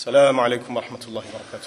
السلام عليكم ورحمة الله وبركاته.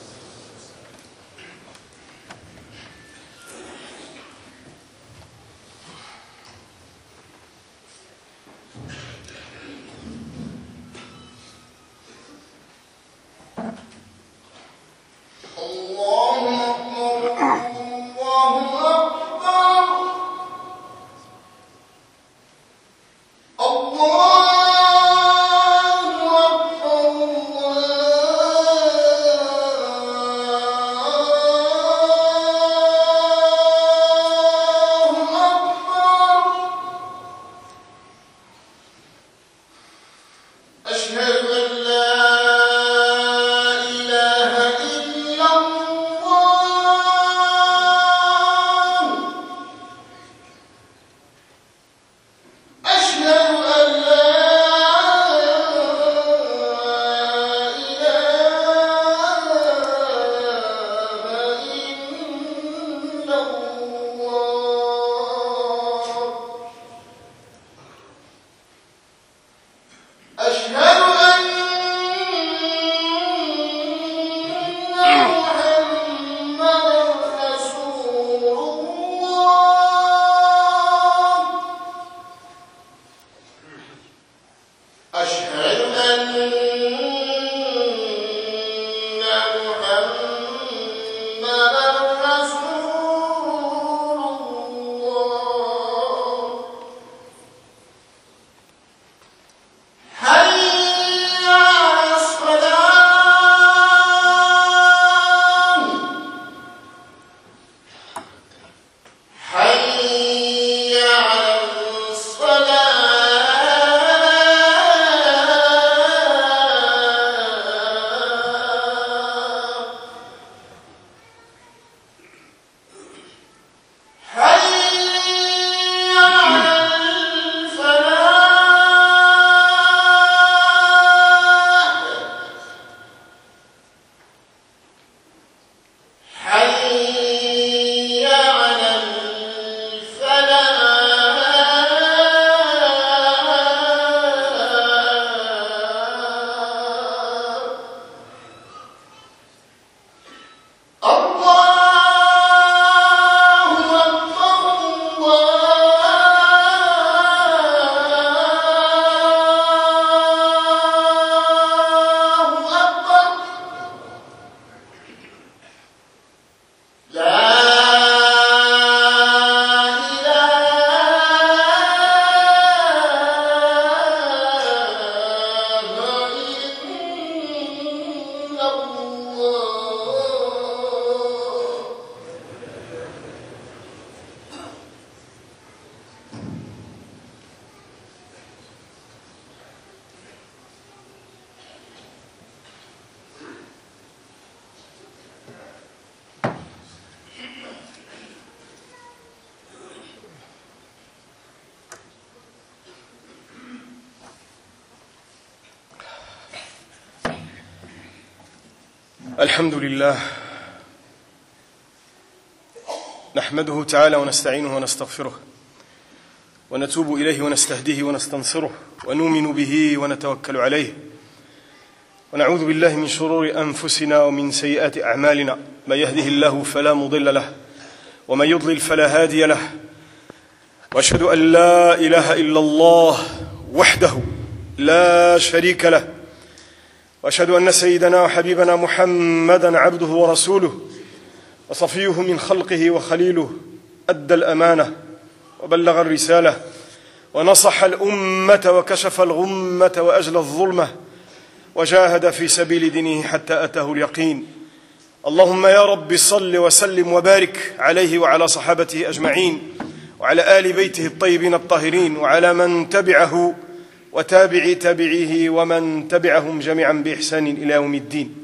الحمد لله نحمده تعالى ونستعينه ونستغفره ونتوب إليه ونستهديه ونستنصره ونؤمن به ونتوكل عليه ونعوذ بالله من شرور أنفسنا ومن سيئات أعمالنا. من يهده الله فلا مضل له ومن يضلل فلا هادي له، وأشهد أن لا إله إلا الله وحده لا شريك له، وأشهد أن سيدنا وحبيبنا محمدا عبده ورسوله وصفيه من خلقه وخليله، أدى الأمانة وبلغ الرسالة ونصح الأمة وكشف الغمة وأجلى الظلمة وجاهد في سبيل دينه حتى أتاه اليقين. اللهم يا رب صل وسلم وبارك عليه وعلى صحابته أجمعين وعلى آل بيته الطيبين الطاهرين وعلى من تبعه وتابع تبعه ومن تبعهم جميعا بإحسان إلى يوم الدين.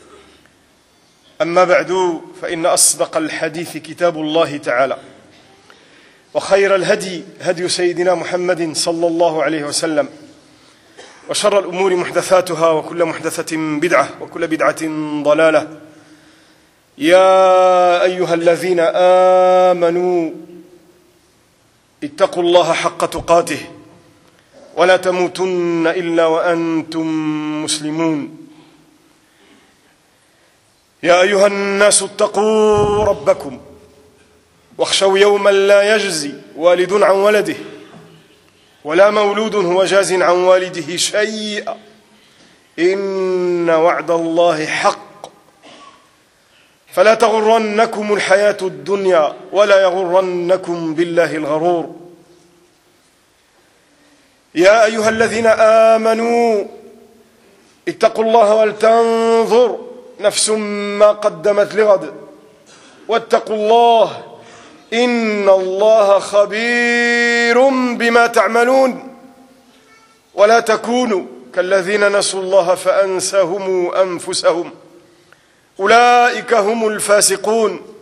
أما بعد، فإن أصدق الحديث كتاب الله تعالى، وخير الهدي هدي سيدنا محمد صلى الله عليه وسلم، وشر الأمور محدثاتها وكل محدثة بدعة وكل بدعة ضلالة. يا أيها الذين آمنوا اتقوا الله حق تقاته ولا تموتن إلا وأنتم مسلمون. يا أيها الناس اتقوا ربكم واخشوا يوما لا يجزي والد عن ولده ولا مولود هو جاز عن والده شيئا إن وعد الله حق فلا تغرنكم الحياة الدنيا ولا يغرنكم بالله الغرور يا أيها الذين آمنوا اتقوا الله ولتنظر نفس ما قدمت لغد واتقوا الله إن الله خبير بما تعملون ولا تكونوا كالذين نسوا الله فأنساهم أنفسهم أولئك هم الفاسقون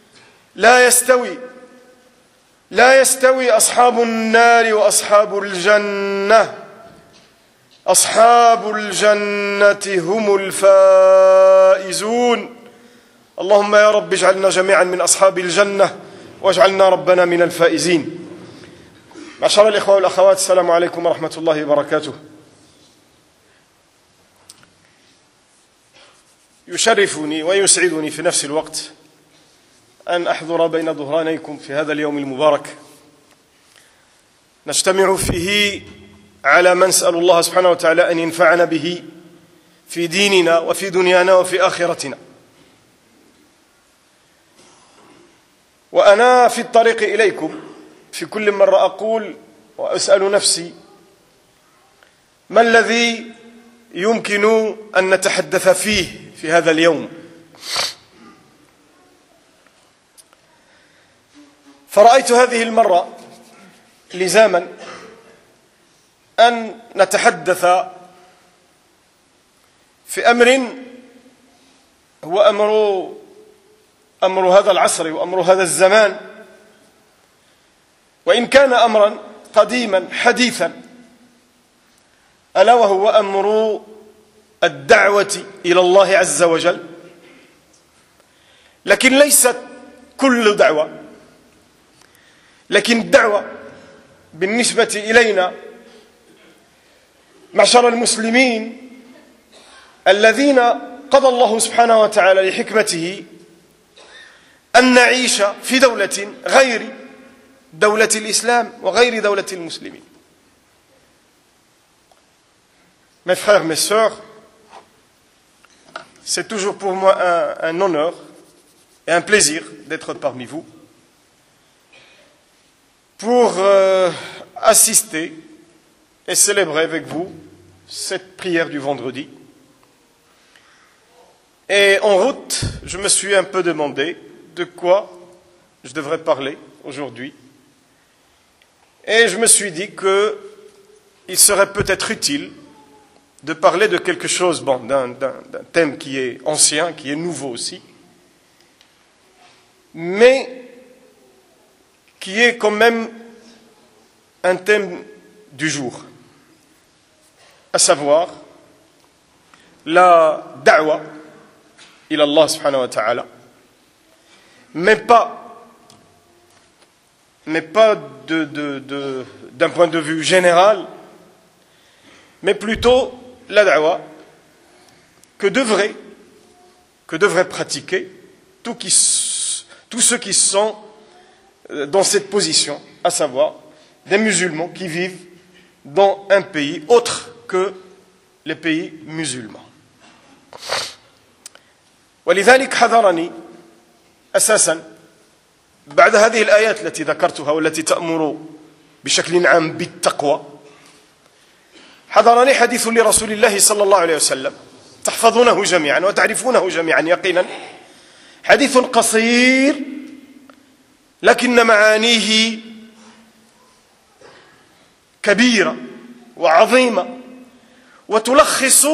لا يستوي أصحاب النار وأصحاب الجنة أصحاب الجنة هم الفائزون اللهم يا رب اجعلنا جميعا من أصحاب الجنة واجعلنا ربنا من الفائزين. معشر الإخوة والأخوات، السلام عليكم ورحمة الله وبركاته. يشرفني ويسعدني في نفس الوقت أن أحضر بين ظهرانيكم في هذا اليوم المبارك نجتمع فيه على ما نسأل الله سبحانه وتعالى أن ينفعنا به في ديننا وفي دنيانا وفي آخرتنا. وأنا في الطريق إليكم في كل مرة أقول وأسأل نفسي ما الذي يمكن أن نتحدث فيه في هذا اليوم. فرأيت هذه المرة لزاما أن نتحدث في أمر هو أمر هذا العصر وأمر هذا الزمان، وإن كان أمرا قديما حديثا، ألا وهو أمر الدعوة إلى الله عز وجل. لكن ليست كل دعوة، لكن الدعوة بالنسبة إلينا معشر المسلمين الذين قضى الله سبحانه وتعالى لحكمته أن نعيش في دولة غير دولة الإسلام وغير دولة المسلمين. Mes frères, mes sœurs, c'est toujours pour moi un honneur et un plaisir d'être parmi vous pour assister et célébrer avec vous cette prière du vendredi. Et en route, je me suis un peu demandé de quoi je devrais parler aujourd'hui. Et je me suis dit qu'il serait peut-être utile de parler de quelque chose, d'un thème qui est ancien, qui est nouveau aussi, mais qui est quand même un thème du jour, à savoir la da'wa ila Allah subhanahu wa ta'ala, mais pas d'un point de vue général, mais plutôt la da'wa que devraient pratiquer tous ceux qui sont dans cette position, à savoir des musulmans qui vivent dans un pays autre que les pays musulmans. ولذلك حضرني أساسا بعد هذه الآيات التي ذكرتها والتي تأمر بشكل عام بالتقوى، حضرني حديث لرسول الله صلى الله عليه وسلم تحفظونه جميعا وتعرفونه جميعا يقينا، حديث قصير لكن معانيه كبيرة وعظيمة وتلخص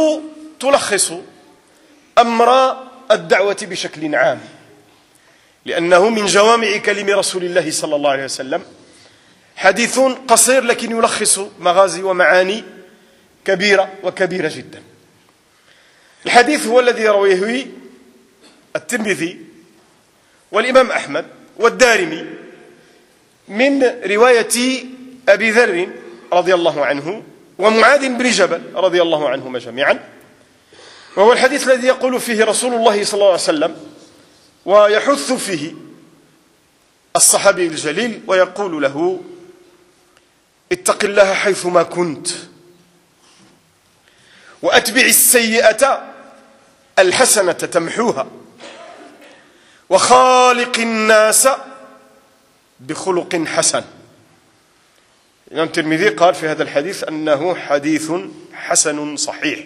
أمر الدعوة بشكل عام، لأنه من جوامع كلم رسول الله صلى الله عليه وسلم، حديث قصير لكن يلخص مغازي ومعاني كبيرة وكبيرة جدا. الحديث هو الذي رويه الترمذي والإمام أحمد والدارمي من رواية أبي ذر رضي الله عنه ومعاذ بن جبل رضي الله عنهما جميعا، وهو الحديث الذي يقول فيه رسول الله صلى الله عليه وسلم ويحث فيه الصحابي الجليل ويقول له: اتق الله حيثما كنت وأتبع السيئة الحسنة تمحوها وخالق الناس بخلق حسن. الإمام الترمذي قال في هذا الحديث أنه حديث حسن صحيح.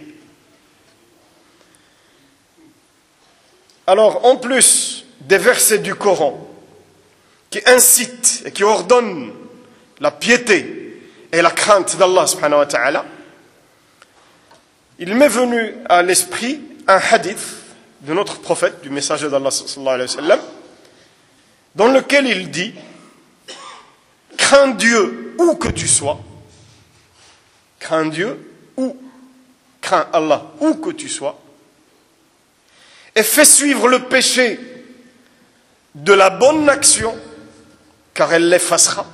Alors, en plus des versets du Coran qui incitent et qui ordonnent la piété et la crainte d'Allah subhanahu wa ta'ala, il m'est venu à l'esprit un hadith de notre prophète, du messager d'Allah sallallahu alayhi wa sallam, dans lequel il dit: crains Dieu où que tu sois, crains Dieu ou crains Allah où que tu sois, et fais suivre le péché de la bonne action, car elle l'effacera,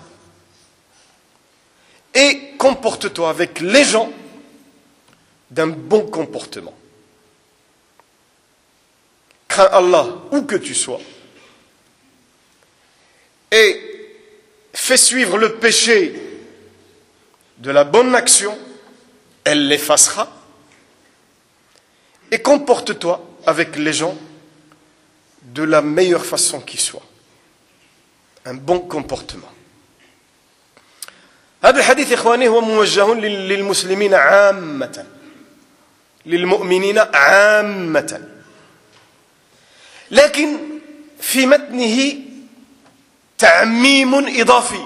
et comporte-toi avec les gens d'un bon comportement. Crains Allah où que tu sois, et fais suivre le péché de la bonne action, elle l'effacera, et comporte-toi avec les gens de la meilleure façon qui soit. Un bon comportement. هذا الحديث إخواني هو موجه للمسلمين عامة، للمؤمنين عامة، لكن في متنه تعميم إضافي.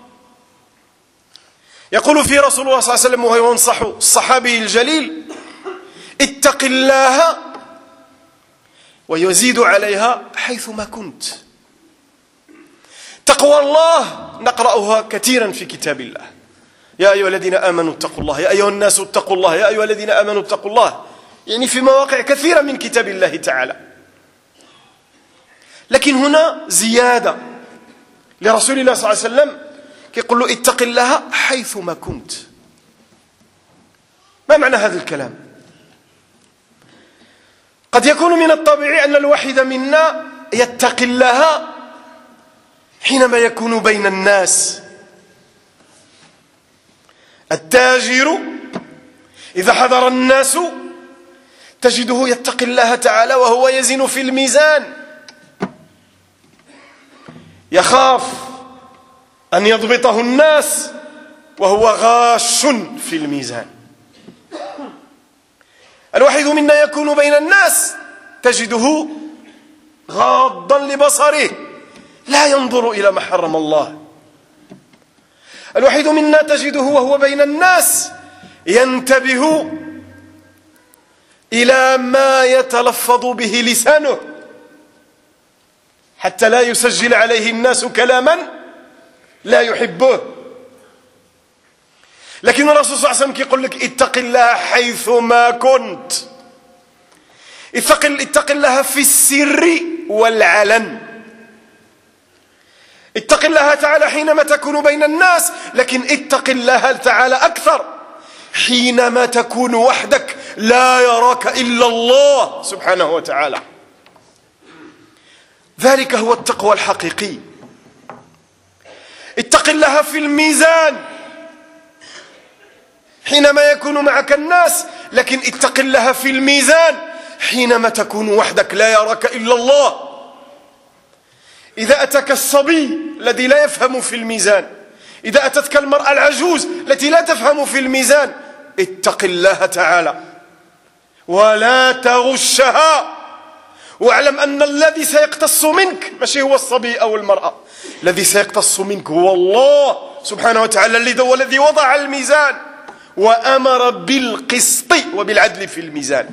يقول فيه رسول الله صلى الله عليه وسلم وهو ينصح الصحابي الجليل: اتق الله، ويزيد عليها حيثما كنت. تقوى الله نقرأها كثيرا في كتاب الله: يا أيها الذين آمنوا اتقوا الله، يا أيها الناس اتقوا الله، يا أيها الذين آمنوا اتقوا الله، يعني في مواقع كثيرة من كتاب الله تعالى. لكن هنا زيادة لرسول الله صلى الله عليه وسلم يقول له: اتق الله حيثما كنت. ما معنى هذا الكلام؟ قد يكون من الطبيعي أن الواحد منا يتقي الله حينما يكون بين الناس. التاجر إذا حضر الناس تجده يتقي الله تعالى وهو يزن في الميزان، يخاف أن يضبطه الناس وهو غاش في الميزان. الواحد منا يكون بين الناس تجده غاضا لبصره، لا ينظر إلى ما حرم الله. الواحد منا تجده وهو بين الناس ينتبه إلى ما يتلفظ به لسانه حتى لا يسجل عليه الناس كلاما لا يحبه. لكن الرسول صلى الله عليه وسلم يقول لك: اتق الله حيثما كنت. اتق الله في السر والعلن. اتق الله تعالى حينما تكون بين الناس، لكن اتق الله تعالى أكثر حينما تكون وحدك لا يراك إلا الله سبحانه وتعالى. ذلك هو التقوى الحقيقي. اتق الله في الميزان حينما يكون معك الناس، لكن اتق الله في الميزان حينما تكون وحدك لا يراك إلا الله. إذا أتاك الصبي الذي لا يفهم في الميزان، إذا أتتك المرأة العجوز التي لا تفهم في الميزان، اتق الله تعالى ولا تغشها، واعلم أن الذي سيقتص منك ماشي هو الصبي أو المرأة، الذي سيقتص منك هو الله سبحانه وتعالى الذي وضع الميزان وأمر بالقسط وبالعدل في الميزان.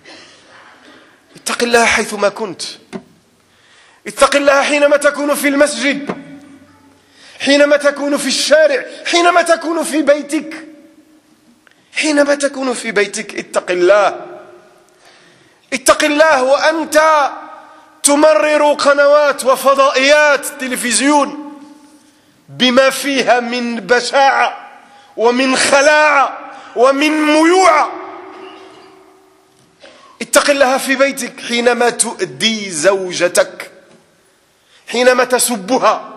اتق الله حيثما كنت. اتق الله حينما تكون في المسجد، حينما تكون في الشارع، حينما تكون في بيتك. حينما تكون في بيتك اتق الله. اتق الله وأنت تمرر قنوات وفضائيات تلفزيون بما فيها من بشاعة ومن خلاعة ومن ميوعة. اتق الله في بيتك حينما تؤذي زوجتك، حينما تسبها،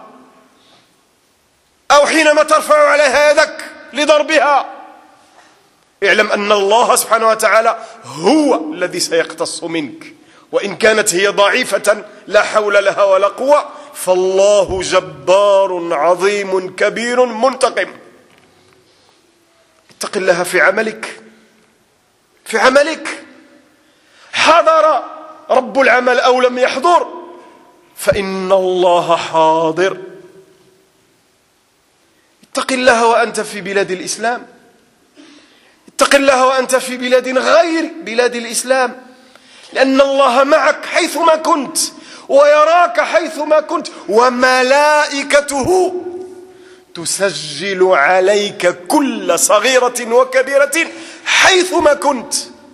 أو حينما ترفع عليها يدك لضربها. اعلم أن الله سبحانه وتعالى هو الذي سيقتص منك، وإن كانت هي ضعيفة لا حول لها ولا قوة، فالله جبار عظيم كبير منتقم. اتق الله في عملك، في عملك، حضر رب العمل أو لم يحضر فإن الله حاضر. اتق الله وأنت في بلاد الإسلام، اتق الله وأنت في بلاد غير بلاد الإسلام، لأن الله معك حيثما كنت ويراك حيثما كنت، وملائكته تسجل عليك كل صغيرة وكبيرة حيثما كنت.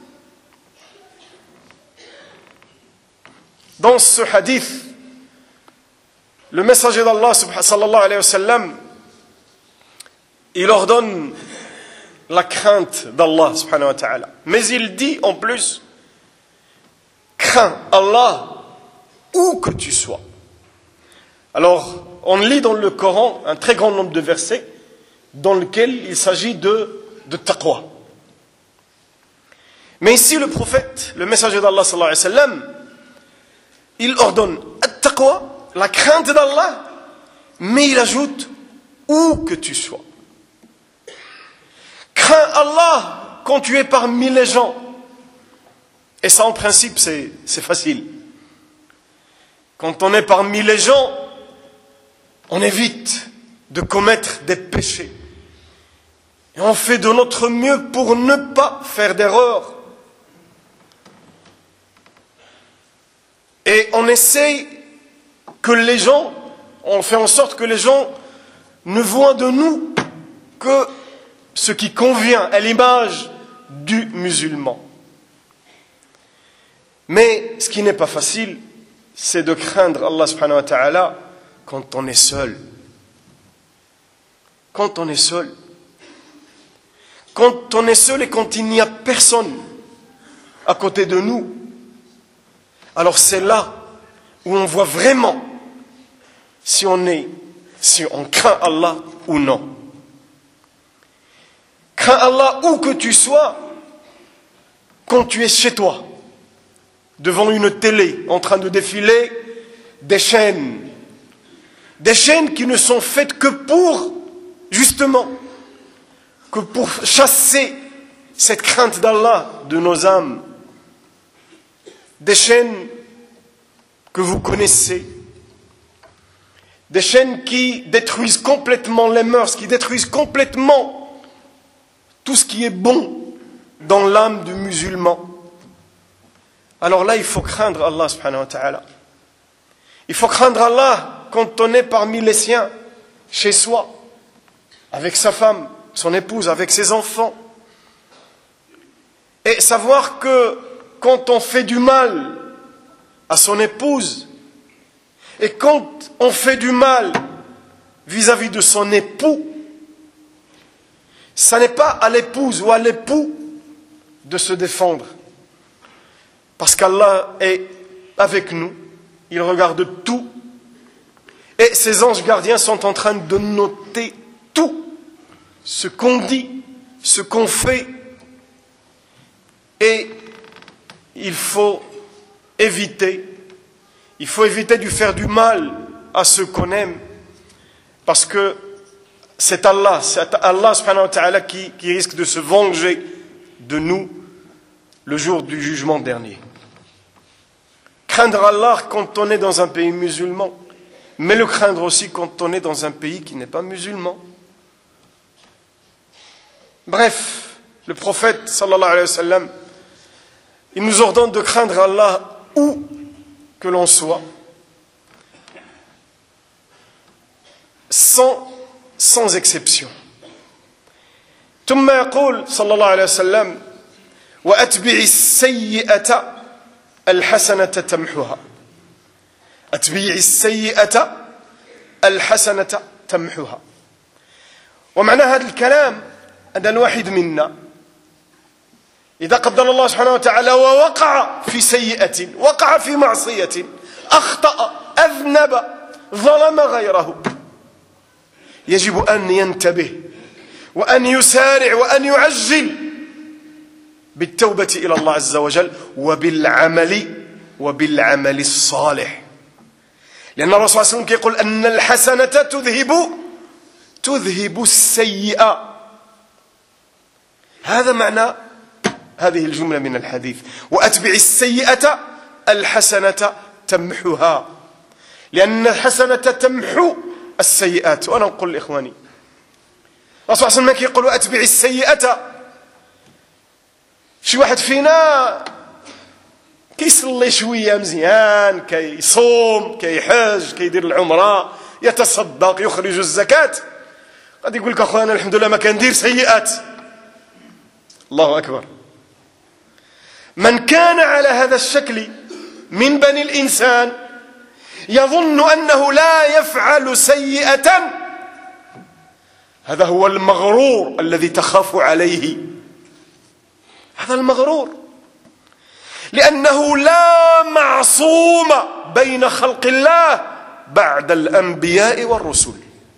Dans ce hadith, le messager d'Allah sallallahu alayhi wa sallam, il ordonne la crainte d'Allah subhanahu wa ta'ala. Mais il dit en plus, crains Allah où que tu sois. Alors, on lit dans le Coran un très grand nombre de versets dans lesquels il s'agit de taqwa. Mais ici, le prophète, le messager d'Allah sallallahu alayhi wa sallam, il ordonne at-taqwa, la crainte d'Allah, mais il ajoute où que tu sois. Crains Allah quand tu es parmi les gens. Et ça, en principe, c'est facile. Quand on est parmi les gens, on évite de commettre des péchés. Et on fait de notre mieux pour ne pas faire d'erreur. Et on essaye que les gens, on fait en sorte que les gens ne voient de nous que ce qui convient à l'image du musulman. Mais ce qui n'est pas facile, c'est de craindre Allah subhanahu wa ta'ala quand on est seul. Quand on est seul. Quand on est seul et quand il n'y a personne à côté de nous. Alors c'est là où on voit vraiment si on craint Allah ou non. Crains Allah où que tu sois quand tu es chez toi, devant une télé, en train de défiler des chaînes qui ne sont faites que pour, justement, que pour chasser cette crainte d'Allah de nos âmes. Des chaînes que vous connaissez, des chaînes qui détruisent complètement les mœurs, qui détruisent complètement tout ce qui est bon dans l'âme du musulman. Alors là, il faut craindre Allah subhanahu wa ta'ala. Il faut craindre Allah quand on est parmi les siens, chez soi, avec sa femme, son épouse, avec ses enfants. Et savoir que quand on fait du mal à son épouse, et quand on fait du mal vis-à-vis de son époux, ça n'est pas à l'épouse ou à l'époux de se défendre. Parce qu'Allah est avec nous, il regarde tout, et ses anges gardiens sont en train de noter tout, ce qu'on dit, ce qu'on fait, et il faut éviter de faire du mal à ceux qu'on aime, parce que c'est Allah subhanahu wa ta'ala qui risque de se venger de nous le jour du jugement dernier. Craindre Allah quand on est dans un pays musulman, mais le craindre aussi quand on est dans un pays qui n'est pas musulman. Bref, le prophète sallallahu alayhi wa sallam, il nous ordonne de craindre Allah où que l'on soit, sans exception. ثم يقول صلى الله عليه وسلم وأتبع السيئة الحسنة تمحها أتبع السيئة الحسنة تمحها. ومعنى هذا الكلام أن الواحد منا إذا قدر الله سبحانه وتعالى ووقع في سيئة، وقع في معصية، أخطأ، أذنب، ظلم غيره، يجب أن ينتبه وأن يسارع وأن يعجل بالتوبة إلى الله عز وجل وبالعمل الصالح. لأن الرسول صلى الله عليه وسلم يقول أن الحسنة تذهب السيئة. هذا معنى هذه الجملة من الحديث: وأتبع السيئة الحسنة تمحها، لأن الحسنة تمحو السيئات. وأنا أقول لإخواني، الرسول صلى الله عليه وسلم يقول وأتبع السيئة. شي واحد فينا كيصلي شوية مزيان، كيصوم، كيحج، كيدير العمرة، يتصدق، يخرج الزكاة، غادي يقول لك أخوانا الحمد لله ما كندير سيئات. الله أكبر. من كان على هذا الشكل من بني الإنسان يظن أنه لا يفعل سيئة، هذا هو المغرور الذي تخاف عليه. هذا المغرور، لأنه لا معصوم بين خلق الله بعد الأنبياء والرسل،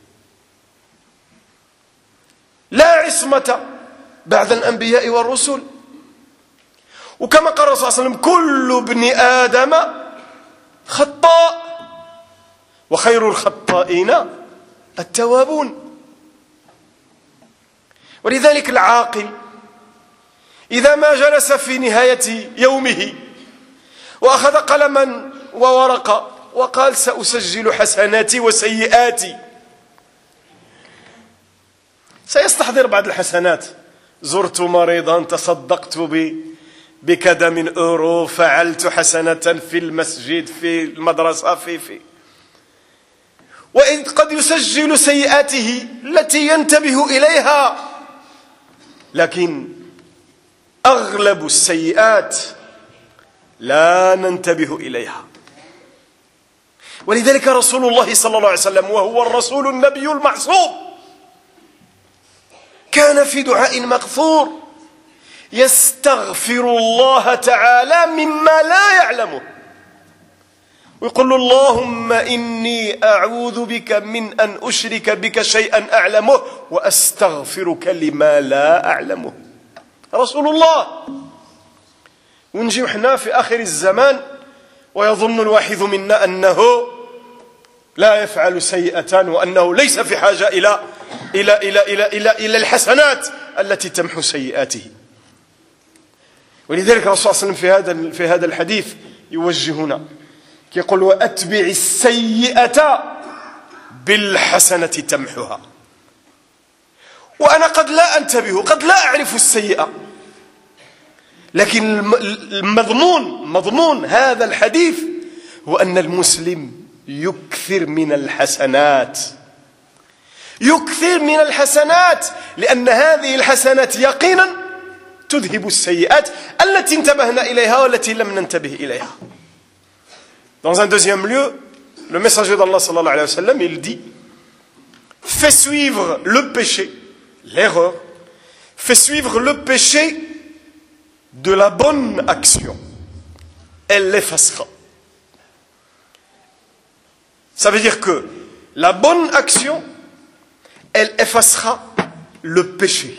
لا عصمة بعد الأنبياء والرسل. وكما قال الرسول صلى الله عليه وسلم كل ابن آدم خطاء وخير الخطائين التوابون. ولذلك العاقل إذا ما جلس في نهاية يومه وأخذ قلما وورقة وقال سأسجل حسناتي وسيئاتي، سيستحضر بعض الحسنات: زرت مريضا، تصدقت بكذا من أورو، فعلت حسنة في المسجد، في المدرسة، في وإذ قد يسجل سيئاته التي ينتبه إليها. لكن أغلب السيئات لا ننتبه إليها. ولذلك رسول الله صلى الله عليه وسلم، وهو الرسول النبي المعصوم، كان في دعاء مغفور يستغفر الله تعالى مما لا يعلمه، ويقول له اللهم إني أعوذ بك من أن أشرك بك شيئا أعلمه وأستغفرك لما لا أعلمه. رسول الله. ونجي احنا في آخر الزمان ويظن الواحد منا أنه لا يفعل سيئة، وأنه ليس في حاجة إلى الحسنات التي تمحو سيئاته. ولذلك الرسول صلى الله عليه وسلم في هذا الحديث يوجهنا، يقول وأتبع السيئة بالحسنة تمحها. وأنا قد لا أنتبه، قد لا أعرف السيئة، لكن مضمون هذا الحديث هو أن المسلم يكثر من الحسنات، يكثر من الحسنات، لأن هذه الحسنات يقينا تذهب السيئات التي انتبهنا إليها والتي لم ننتبه إليها. Dans un deuxième lieu, le messager d'Allah sallallahu alayhi wa sallam, il dit: fais suivre le péché, l'erreur, fais suivre le péché de la bonne action, elle l'effacera. Ça veut dire que la bonne action, elle effacera le péché.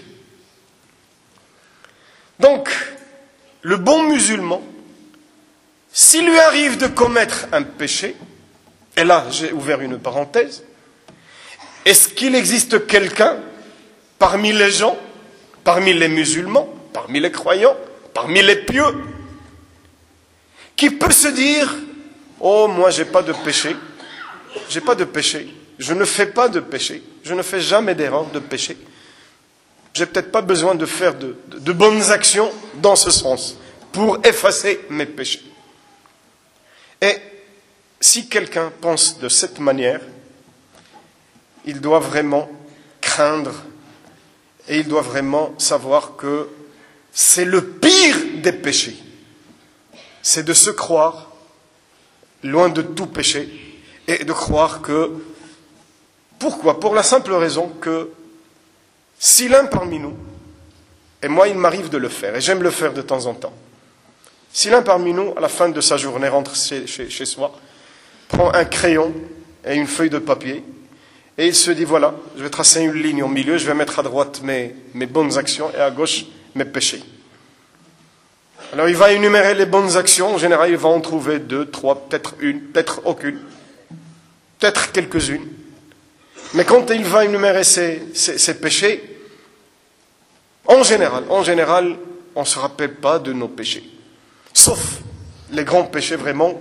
Donc, le bon musulman, s'il lui arrive de commettre un péché, et là j'ai ouvert une parenthèse, est-ce qu'il existe quelqu'un parmi les gens, parmi les musulmans, parmi les croyants, parmi les pieux, qui peut se dire oh moi j'ai pas de péché, j'ai pas de péché, je ne fais pas de péché, je ne fais jamais d'erreur de péché, j'ai peut-être pas besoin de faire de bonnes actions dans ce sens pour effacer mes péchés. Et si quelqu'un pense de cette manière, il doit vraiment craindre et il doit vraiment savoir que c'est le pire des péchés. C'est de se croire loin de tout péché et de croire que... Pourquoi? Pour la simple raison que si l'un parmi nous Et moi, il m'arrive de le faire, et j'aime le faire de temps en temps. Si l'un parmi nous, à la fin de sa journée, rentre chez soi, prend un crayon et une feuille de papier, et il se dit, voilà, je vais tracer une ligne au milieu, je vais mettre à droite mes bonnes actions et à gauche mes péchés. Alors il va énumérer les bonnes actions, en général il va en trouver 2, 3, peut-être une, peut-être aucune, peut-être quelques-unes. Mais quand il va énumérer ses péchés, en général, on ne se rappelle pas de nos péchés. Sauf les grands péchés vraiment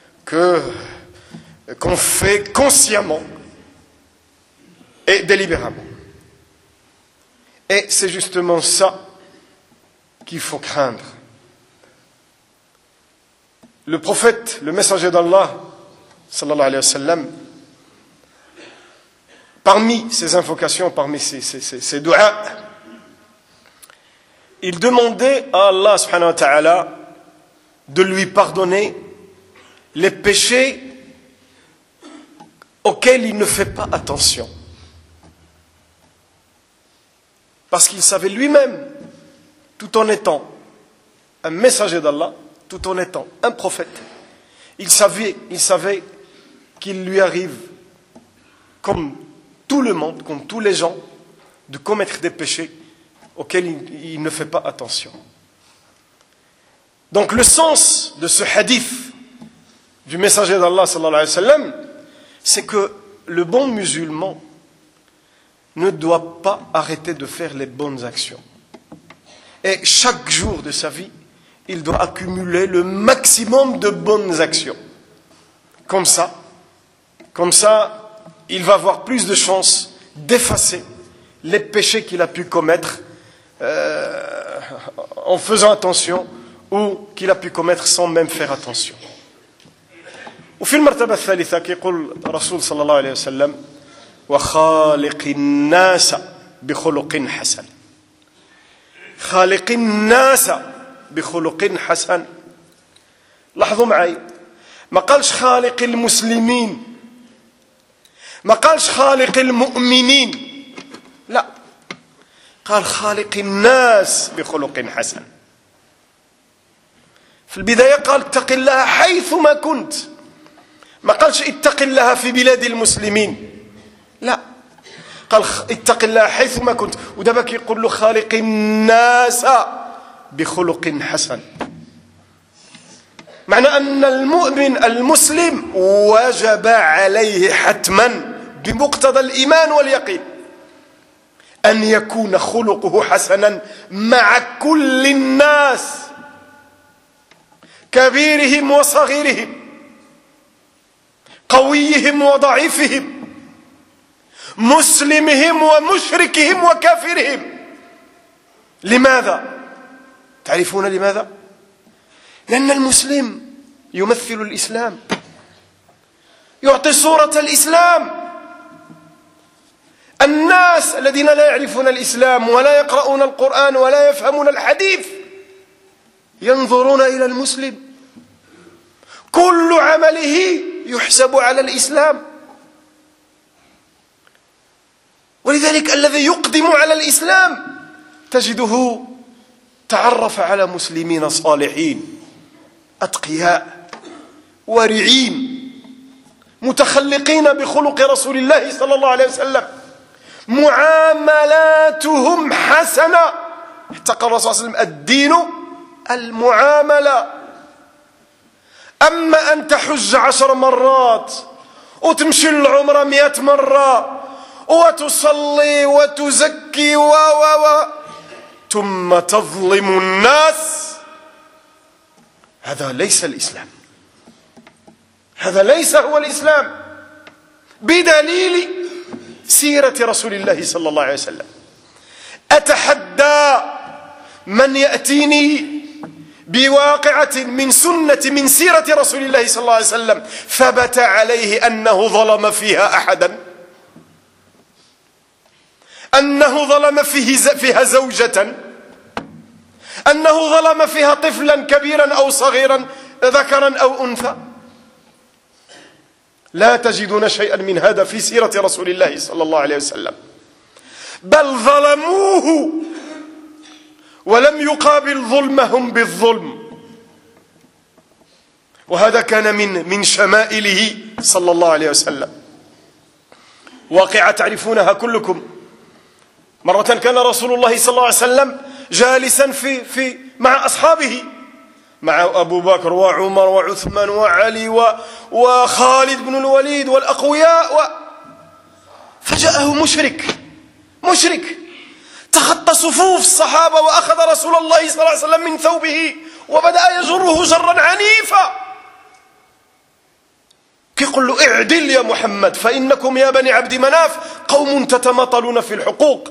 qu'on fait consciemment et délibérément. Et c'est justement ça qu'il faut craindre. Le prophète, le messager d'Allah, sallallahu alayhi wa sallam, parmi ses invocations, parmi ses du'a, il demandait à Allah subhanahu wa ta'ala de lui pardonner les péchés auxquels il ne fait pas attention. Parce qu'il savait lui-même, tout en étant un messager d'Allah, tout en étant un prophète, il savait qu'il lui arrive, comme tout le monde, comme tous les gens, de commettre des péchés auxquels il ne fait pas attention. Donc le sens de ce hadith du messager d'Allah sallallahu alayhi wa sallam, c'est que le bon musulman ne doit pas arrêter de faire les bonnes actions. Et chaque jour de sa vie, il doit accumuler le maximum de bonnes actions. Comme ça, il va avoir plus de chances d'effacer les péchés qu'il a pu commettre en faisant attention ou qu'il a pu commettre sans même faire attention. وفي المرتبة الثالثة يقول الرسول صلى الله عليه وسلم وخالق الناس بخلق حسن. خالق الناس بخلق حسن. لاحظوا معي، ما قالش خالق المسلمين، ما قالش خالق المؤمنين، لا، قال خالق الناس بخلق حسن. في البداية قال اتق الله حيثما كنت، ما قالش اتق الله في بلاد المسلمين، لا، قال اتق الله حيثما كنت. ودابا كيقول له خالق الناس بخلق حسن، معنى أن المؤمن المسلم وجب عليه حتما بمقتضى الإيمان واليقين أن يكون خلقه حسنا مع كل الناس، كبيرهم وصغيرهم، قويهم وضعيفهم، مسلمهم ومشركهم وكافرهم. لماذا؟ تعرفون لماذا؟ لأن المسلم يمثل الإسلام، يعطي صورة الإسلام. الناس الذين لا يعرفون الإسلام ولا يقرؤون القرآن ولا يفهمون الحديث ينظرون إلى المسلم، كل عمله يحسب على الإسلام. ولذلك الذي يقدم على الإسلام تجده تعرف على مسلمين صالحين أتقياء ورعين متخلقين بخلق رسول الله صلى الله عليه وسلم، معاملاتهم حسنة. حتى قال الرسول صلى الله عليه وسلم الدين المعاملة. أما أن تحج 10 مرات وتمشي للعمرة 100 مرة وتصلي وتزكي ثم تظلم الناس، هذا ليس الإسلام، هذا ليس هو الإسلام بدليل سيرة رسول الله صلى الله عليه وسلم. أتحدى من يأتيني بواقعة من سنة من سيرة رسول الله صلى الله عليه وسلم ثبت عليه أنه ظلم فيها أحدا، أنه ظلم فيها زوجة، أنه ظلم فيها طفلا كبيرا أو صغيرا، ذكرا أو أنثى. لا تجدون شيئا من هذا في سيرة رسول الله صلى الله عليه وسلم، بل ظلموه ولم يقابل ظلمهم بالظلم. وهذا كان من شمائله صلى الله عليه وسلم. واقعة تعرفونها كلكم. مرة كان رسول الله صلى الله عليه وسلم جالسا مع أصحابه، مع أبو بكر وعمر وعثمان وعلي وخالد بن الوليد والأقوياء، فجاءه مشرك تخطى صفوف الصحابة وأخذ رسول الله صلى الله عليه وسلم من ثوبه وبدأ يجره جرا عنيفا، يقول له اعدل يا محمد فإنكم يا بني عبد مناف قوم تتماطلون في الحقوق.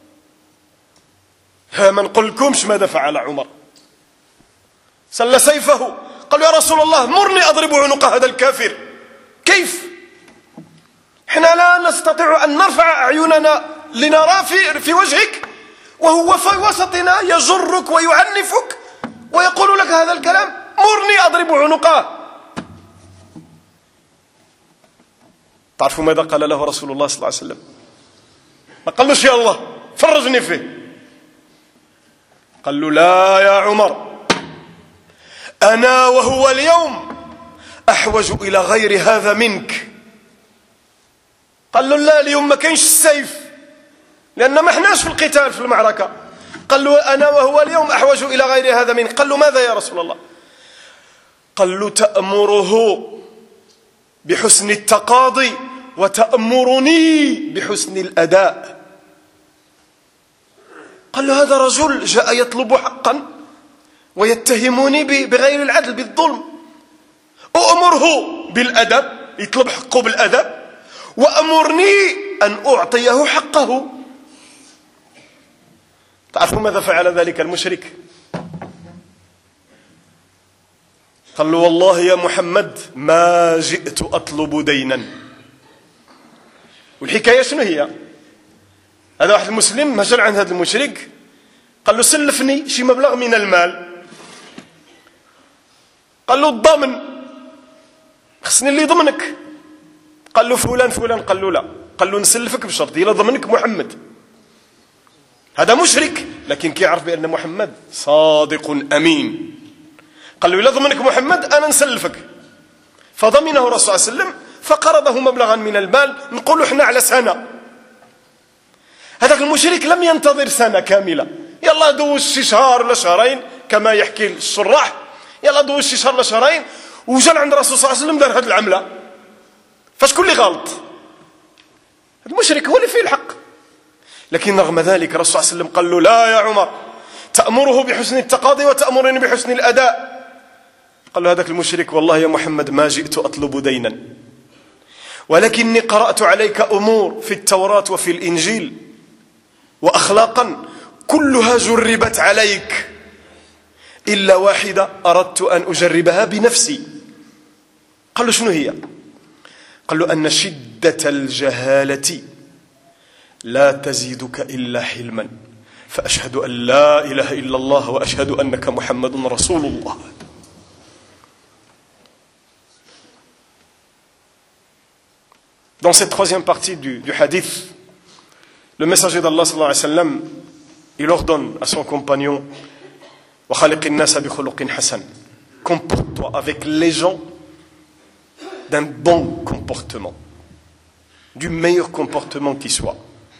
ها من قلكمش ماذا فعل عمر؟ سل سيفه، قال يا رسول الله مرني أضرب عنق هذا الكافر. كيف؟ احنا لا نستطيع أن نرفع أعيننا لنرى في وجهك وهو في وسطنا يجرك ويعنفك ويقول لك هذا الكلام، مرني أضرب عنقه. تعرفوا ماذا قال له رسول الله صلى الله عليه وسلم؟ ما قالوش يا الله فرجني فيه، قال له لا يا عمر، أنا وهو اليوم أحوج إلى غير هذا منك. قال له لا، اليوم ما كاينش السيف لأن ما احناش في القتال في المعركة. قال له أنا وهو اليوم أحوج إلى غير هذا منك. قال له ماذا يا رسول الله؟ قال له تأمره بحسن التقاضي وتأمرني بحسن الأداء. قال له هذا رجل جاء يطلب حقا ويتهمني بغير العدل بالظلم، أأمره بالأدب، يطلب حقه بالأدب، وأمرني أن أعطيه حقه. تعرفوا ماذا فعل ذلك المشرك؟ قال له والله يا محمد ما جئت أطلب دينا. والحكاية شنو هي؟ هذا واحد المسلم هجر عند هذا المشرك، قال له سلفني شي مبلغ من المال. قال له الضامن، خصني اللي يضمنك. قال له فلان فلان. قال له لا. قال له نسلفك بشرط إلا ضمنك محمد. هذا مشرك لكن كيعرف بأن محمد صادق أمين. قال له إلا ضمنك محمد أنا نسلفك. فضمنه الرسول صلى الله عليه وسلم فقرضه مبلغا من المال، نقول احنا على سنة. هذاك المشرك لم ينتظر سنة كاملة، يلا دوز شي شهر ولا شهرين كما يحكي الشراح، يلا دوز شي شهر ولا شهرين، وجا عند الرسول صلى الله عليه وسلم دار هذه العملة. فشكون اللي غلط؟ المشرك هو اللي فيه الحق. لكن رغم ذلك الرسول صلى الله عليه وسلم قال له لا يا عمر، تأمره بحسن التقاضي وتأمرني بحسن الأداء. قال له هذاك المشرك والله يا محمد ما جئت أطلب دينا، ولكني قرأت عليك أمور في التوراة وفي الإنجيل وأخلاقا كلها جربت عليك إلا واحدة أردت أن أجربها بنفسي. قال له شنو هي؟ قال له أن شدة الجهالة لا تزيدك إلا حلما، فأشهد أن لا إله إلا الله وأشهد أنك محمد رسول الله. Dans cette troisième partie du hadith, le messager d'Allah sallallahu alayhi wa sallam, il ordonne à son compagnon wa khaliqin nasa bi khuluqin hasan, comporte-toi avec les gens d'un bon comportement, du meilleur comportement qui soit.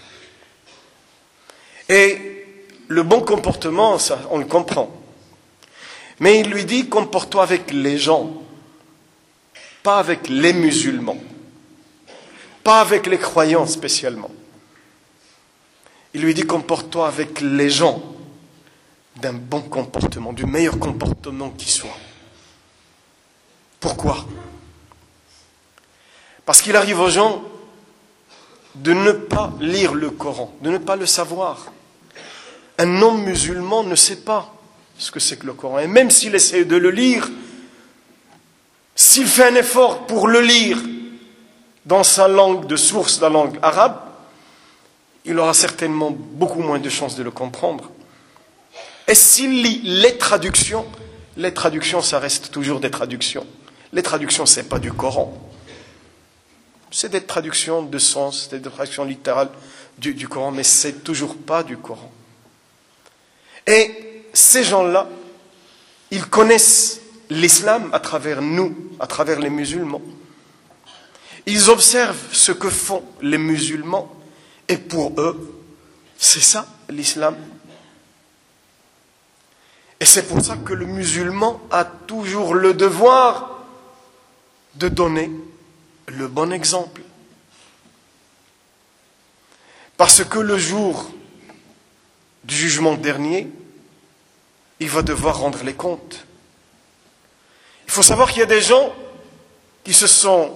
Et le bon comportement, ça, on le comprend. Mais il lui dit comporte-toi avec les gens, pas avec les musulmans, pas avec les croyants spécialement. Il lui dit comporte-toi avec les gens d'un bon comportement, du meilleur comportement qui soit. Pourquoi? Parce qu'il arrive aux gens de ne pas lire le Coran, de ne pas le savoir. Un non-musulman ne sait pas ce que c'est que le Coran. Et même s'il essaie de le lire, s'il fait un effort pour le lire dans sa langue de source, la langue arabe, il aura certainement beaucoup moins de chances de le comprendre. Et s'il lit les traductions, ça reste toujours des traductions. Les traductions, ce n'est pas du Coran. C'est des traductions de sens, des traductions littérales du Coran, mais ce n'est toujours pas du Coran. Et ces gens-là, ils connaissent l'islam à travers nous, à travers les musulmans. Ils observent ce que font les musulmans et pour eux, c'est ça l'islam. Et c'est pour ça que le musulman a toujours le devoir de donner le bon exemple. Parce que le jour du jugement dernier, il va devoir rendre les comptes. Il faut savoir qu'il y a des gens qui se sont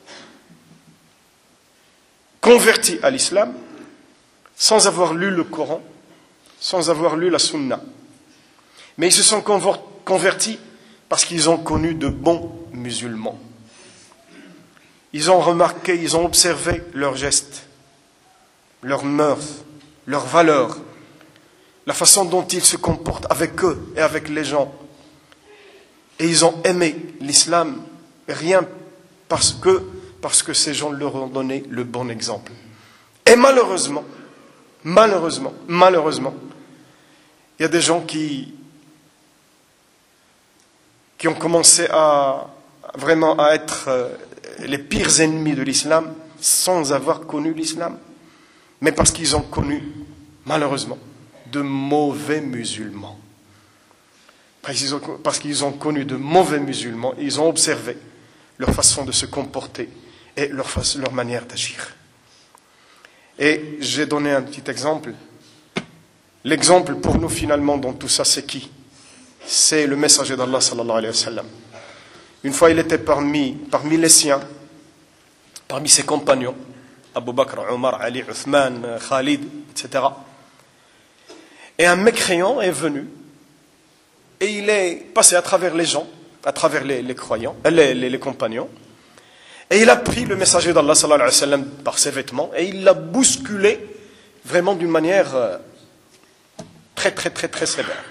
convertis à l'islam sans avoir lu le Coran, sans avoir lu la Sunna. Mais ils se sont convertis parce qu'ils ont connu de bons musulmans. Ils ont remarqué, ils ont observé leurs gestes, leurs mœurs, leurs valeurs, la façon dont ils se comportent avec eux et avec les gens. Et ils ont aimé l'islam, rien parce que ces gens leur ont donné le bon exemple. Et malheureusement, il y a des gens qui ont commencé à vraiment à être les pires ennemis de l'islam sans avoir connu l'islam. Mais parce qu'ils ont connu, malheureusement, de mauvais musulmans. Parce qu'ils ont connu de mauvais musulmans, ils ont observé leur façon de se comporter et leur manière d'agir. Et j'ai donné un petit exemple. L'exemple pour nous finalement dans tout ça, c'est qui? C'est le messager d'Allah sallallahu alayhi wa sallam. Une fois il était parmi les siens, parmi ses compagnons, Abu Bakr, Omar, Ali, Uthman, Khalid, etc. Et un mécréant est venu et il est passé à travers les gens, à travers les croyants, les compagnons, et il a pris le messager d'Allah sallallahu alayhi wa sallam par ses vêtements et il l'a bousculé vraiment d'une manière très très très très sévère.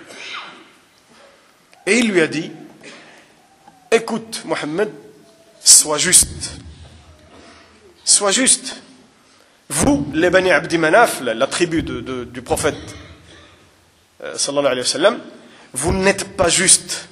Et il lui a dit: écoute Mohammed, sois juste. Sois juste. Vous, les Bani Abdi Manaf, la tribu du prophète sallallahu alayhi wa sallam, vous n'êtes pas juste.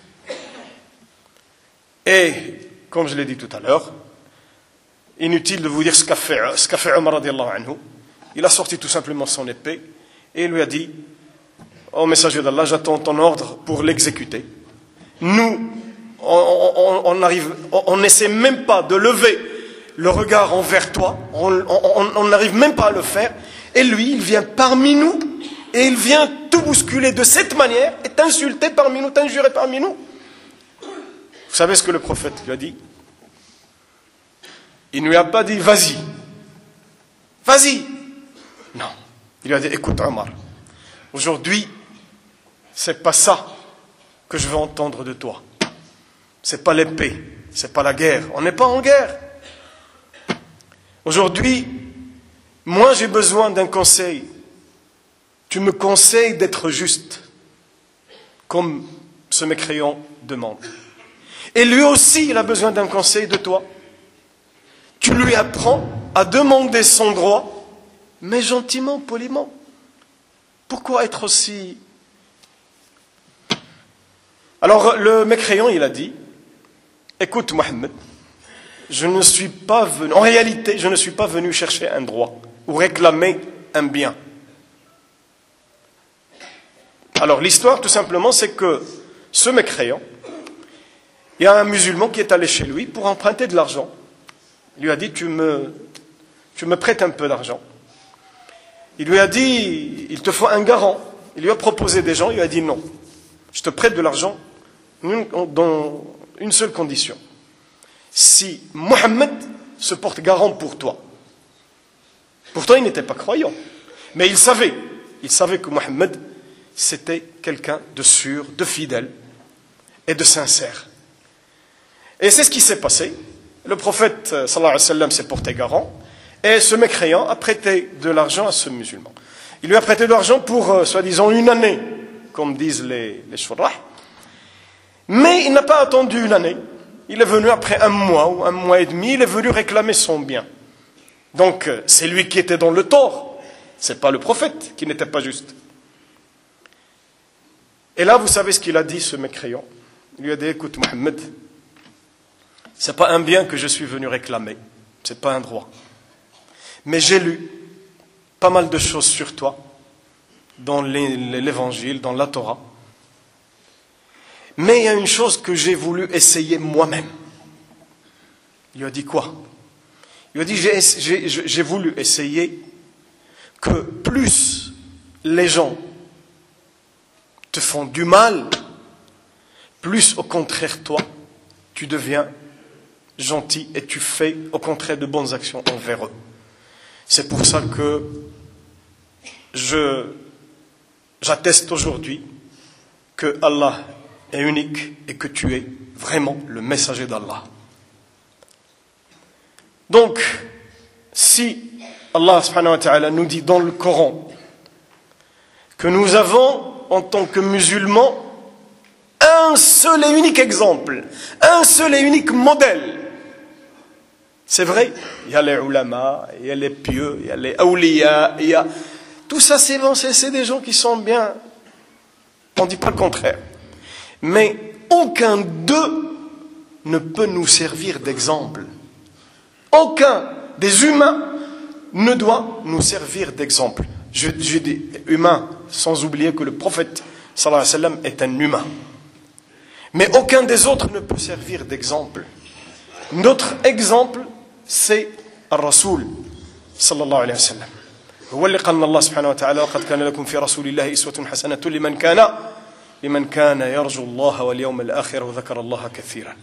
Et, comme je l'ai dit tout à l'heure, inutile de vous dire ce qu'a fait Omar radiallahu anhu. Il a sorti tout simplement son épée et il lui a dit: ô messager d'Allah, j'attends ton ordre pour l'exécuter. Nous, on n'essaie même pas de lever le regard envers toi, on n'arrive même pas à le faire, et lui, il vient parmi nous, et il vient te bousculer de cette manière, et t'insulter parmi nous, t'injurer parmi nous. Vous savez ce que le prophète lui a dit? Il ne lui a pas dit: vas-y, vas-y. Non, il lui a dit: écoute Omar, aujourd'hui, c'est pas ça que je veux entendre de toi. C'est pas l'épée, c'est pas la guerre. On n'est pas en guerre. Aujourd'hui, moi j'ai besoin d'un conseil. Tu me conseilles d'être juste, comme ce mécréant demande. Et lui aussi, il a besoin d'un conseil de toi. Tu lui apprends à demander son droit, mais gentiment, poliment. Pourquoi être aussi... Alors le mécréant, il a dit: écoute Mohammed, en réalité, je ne suis pas venu chercher un droit ou réclamer un bien. Alors l'histoire, tout simplement, c'est que ce mécréant, il y a un musulman qui est allé chez lui pour emprunter de l'argent. Il lui a dit: tu me prêtes un peu d'argent. Il lui a dit: il te faut un garant. Il lui a proposé des gens, il lui a dit: non, je te prête de l'argent dans une seule condition. Si Mohammed se porte garant pour toi. Pourtant, il n'était pas croyant. Mais il savait que Mohammed, c'était quelqu'un de sûr, de fidèle et de sincère. Et c'est ce qui s'est passé. Le prophète, sallallahu alayhi wa sallam, s'est porté garant. Et ce mécréant a prêté de l'argent à ce musulman. Il lui a prêté de l'argent pour, soi-disant, une année, comme disent les shurrah. Mais il n'a pas attendu une année. Il est venu après un mois ou un mois et demi, il est venu réclamer son bien. Donc, c'est lui qui était dans le tort. C'est pas le prophète qui n'était pas juste. Et là, vous savez ce qu'il a dit, ce mécréant. Il lui a dit, écoute, Mohammed, c'est pas un bien que je suis venu réclamer, c'est pas un droit. Mais j'ai lu pas mal de choses sur toi, dans l'évangile, dans la Torah. Mais il y a une chose que j'ai voulu essayer moi-même. Il lui a dit quoi? Il lui a dit, j'ai voulu essayer que plus les gens te font du mal, plus au contraire toi, tu deviens gentil et tu fais au contraire de bonnes actions envers eux. C'est pour ça que j'atteste aujourd'hui que Allah est unique et que tu es vraiment le messager d'Allah. Donc, si Allah subhanahu wa ta'ala nous dit dans le Coran que nous avons en tant que musulmans un seul et unique exemple, un seul et unique modèle. C'est vrai, il y a les ulama, il y a les pieux, il y a les awliya, il y a... Tout ça c'est bon, c'est des gens qui sont bien. On ne dit pas le contraire. Mais aucun d'eux ne peut nous servir d'exemple. Aucun des humains ne doit nous servir d'exemple. Je dis humain, sans oublier que le prophète sallallahu alayhi wa sallam est un humain. Mais aucun des autres ne peut servir d'exemple. Notre exemple, c'est Ar-Rasoul sallallahu alayhi wa sallam. هو اللي قال الله سبحانه وتعالى وقد كان لكم في رسول الله أسوة حسنة لمن كان يرجو الله واليوم الآخر وذكر الله كثيرا.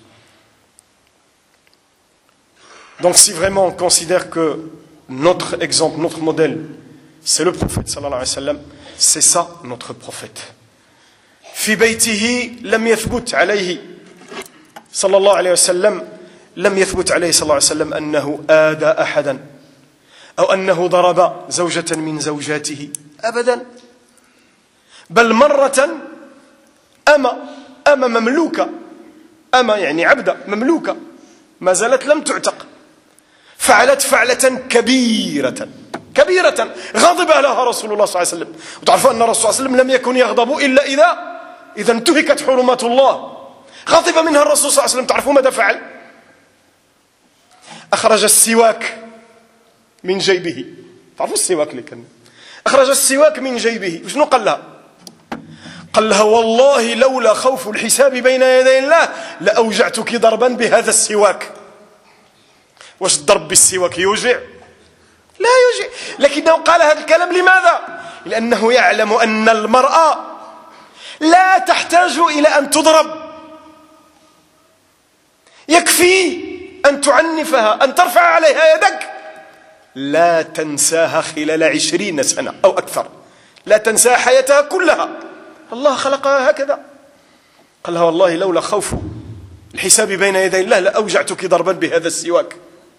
Donc si vraiment on considère que notre exemple, notre modèle, c'est le prophète sallallahu alayhi wa sallam, c'est ça notre prophète. في بيته لم يثبت عليه صلى الله عليه وسلم لم يثبت عليه صلى الله عليه وسلم أنه آذى أحدا أو أنه ضرب زوجة من زوجاته أبدا بل مرة أما مملوكة أما يعني عبدة مملوكة ما زالت لم تعتق فعلت فعلة كبيرة غضب لها رسول الله صلى الله عليه وسلم. وتعرفون أن الرسول صلى الله عليه وسلم لم يكن يغضب إلا إذا انتهكت حرمات الله. غضب منها الرسول صلى الله عليه وسلم. تعرفون ماذا فعل؟ أخرج السواك من جيبه. تعرفوا السواك اللي كان أخرج السواك من جيبه. وشنو قال لها؟ قال لها والله لولا خوف الحساب بين يدي الله لأوجعتك ضربا بهذا السواك. واش الضرب بالسواك يوجع؟ لا يوجع. لكنه قال هذا الكلام لماذا؟ لأنه يعلم أن المرأة لا تحتاج إلى أن تضرب. يكفي أن تعنفها، أن ترفع عليها يدك، لا تنساها خلال 20 سنة أو أكثر، لا تنساها حياتها كلها. الله خلقها هكذا. قال لها والله لولا خوف الحساب بين يدي الله لأوجعتك ضربا بهذا السواك.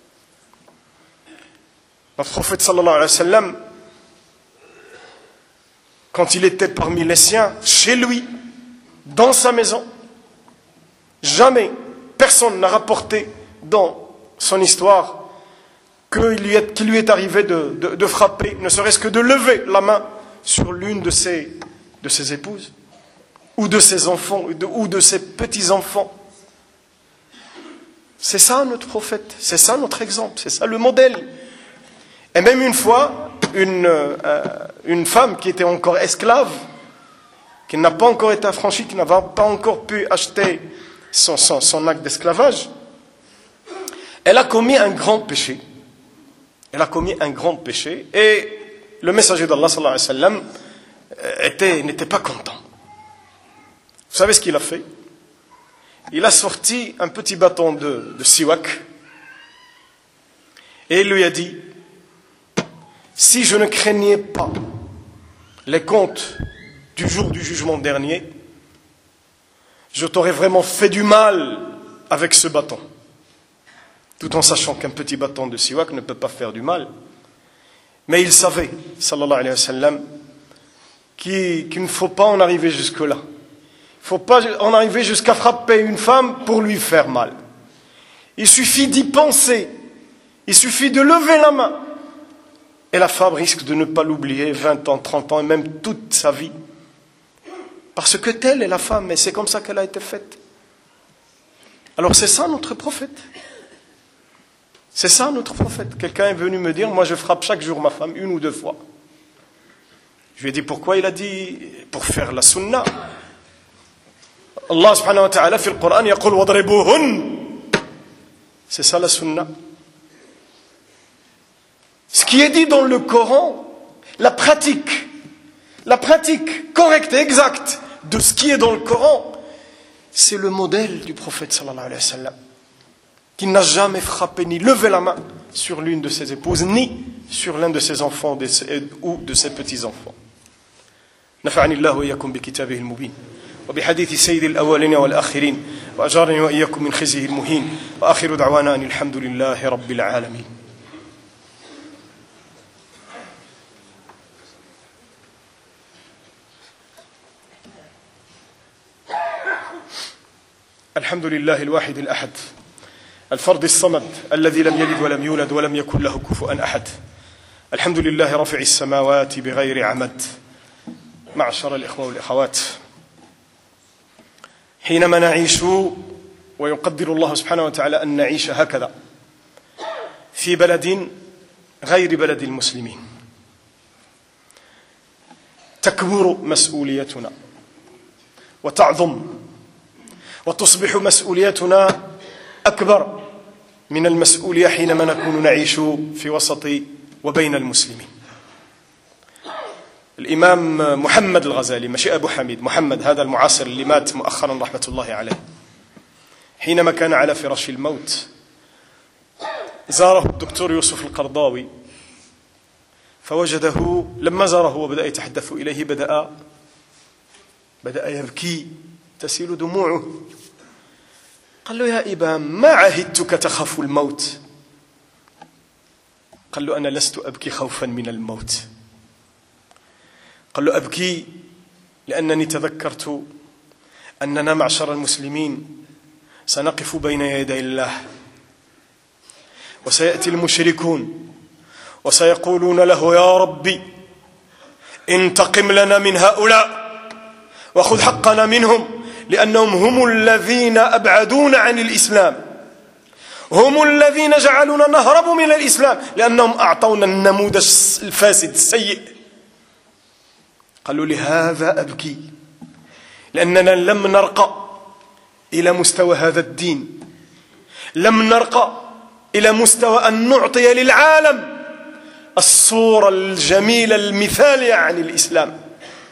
Notre prophète sallallahu alayhi wa sallam, quand il était parmi les siens, chez lui, dans sa maison, jamais personne n'a rapporté dans son histoire qu'il lui est arrivé de frapper, ne serait-ce que de lever la main sur l'une de ses épouses, ou de ses enfants, ou de ses petits-enfants. C'est ça notre prophète, c'est ça notre exemple, c'est ça le modèle. Et même une fois, une femme qui était encore esclave, qui n'a pas encore été affranchie, qui n'avait pas encore pu acheter son acte d'esclavage, elle a commis un grand péché. Elle a commis un grand péché et le messager d'Allah sallallahu alayhi wa sallam n'était pas content. Vous savez ce qu'il a fait? Il a sorti un petit bâton de siwak et il lui a dit: si je ne craignais pas les comptes du jour du jugement dernier, je t'aurais vraiment fait du mal avec ce bâton. Tout en sachant qu'un petit bâton de siwak ne peut pas faire du mal. Mais il savait, sallallahu alayhi wa sallam, qu'il ne faut pas en arriver jusque-là. Il ne faut pas en arriver jusqu'à frapper une femme pour lui faire mal. Il suffit d'y penser. Il suffit de lever la main. Et la femme risque de ne pas l'oublier 20 ans, 30 ans et même toute sa vie. Parce que telle est la femme, et c'est comme ça qu'elle a été faite. Alors c'est ça notre prophète. C'est ça notre prophète. Quelqu'un est venu me dire, moi je frappe chaque jour ma femme 1 ou 2 fois. Je lui ai dit pourquoi? Il a dit pour faire la sunna. Allah subhanahu wa ta'ala في القرآن يقول وَضْرِبُوهُنْ. C'est ça la sunna. Ce qui est dit dans le Coran, la pratique correcte et exacte de ce qui est dans le Coran, c'est le modèle du prophète sallallahu alayhi wa sallam, qui n'a jamais frappé ni levé la main sur l'une de ses épouses, ni sur l'un de ses enfants ou de ses petits-enfants. نفعني الله وإياكم بكتابه المبين وبحديث سيد الأولين والآخرين وأجارني وإياكم من خزيه المهين وآخر دعوانا أن الحمد لله رب العالمين. الحمد لله الواحد الأحد الفرد الصمد الذي لم يلد ولم يولد ولم يكن له كفوا أحد. الحمد لله رافع السماوات بغير عمد. معشر الإخوة والأخوات، حينما نعيش ويقدر الله سبحانه وتعالى أن نعيش هكذا في بلد غير بلد المسلمين، تكبر مسؤوليتنا وتعظم وتصبح مسؤوليتنا أكبر من المسؤولية حينما نكون نعيش في وسط وبين المسلمين. الإمام محمد الغزالي، ماشي أبو حميد، محمد هذا المعاصر اللي مات مؤخرا رحمة الله عليه، حينما كان على فراش الموت زاره الدكتور يوسف القرضاوي فوجده لما زاره وبدأ يتحدث إليه بدأ يبكي تسيل دموعه. قال له يا إمام ما عهدتك تخاف الموت؟ قال له أنا لست أبكي خوفا من الموت. قال له أبكي لأنني تذكرت أننا معشر المسلمين سنقف بين يدي الله وسيأتي المشركون وسيقولون له يا ربي انتقم لنا من هؤلاء وخذ حقنا منهم، لأنهم هم الذين أبعدونا عن الإسلام، هم الذين جعلونا نهرب من الإسلام، لأنهم أعطونا النموذج الفاسد السيء. قالوا لهذا أبكي، لأننا لم نرقى إلى مستوى هذا الدين، لم نرقى إلى مستوى أن نعطي للعالم الصورة الجميلة المثالية عن الإسلام.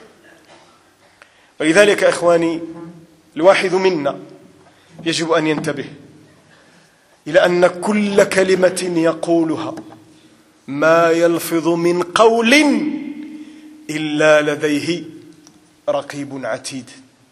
ولذلك إخواني الواحد منا يجب أن ينتبه إلى أن كل كلمة يقولها ما يلفظ من قول إلا لديه رقيب عتيد،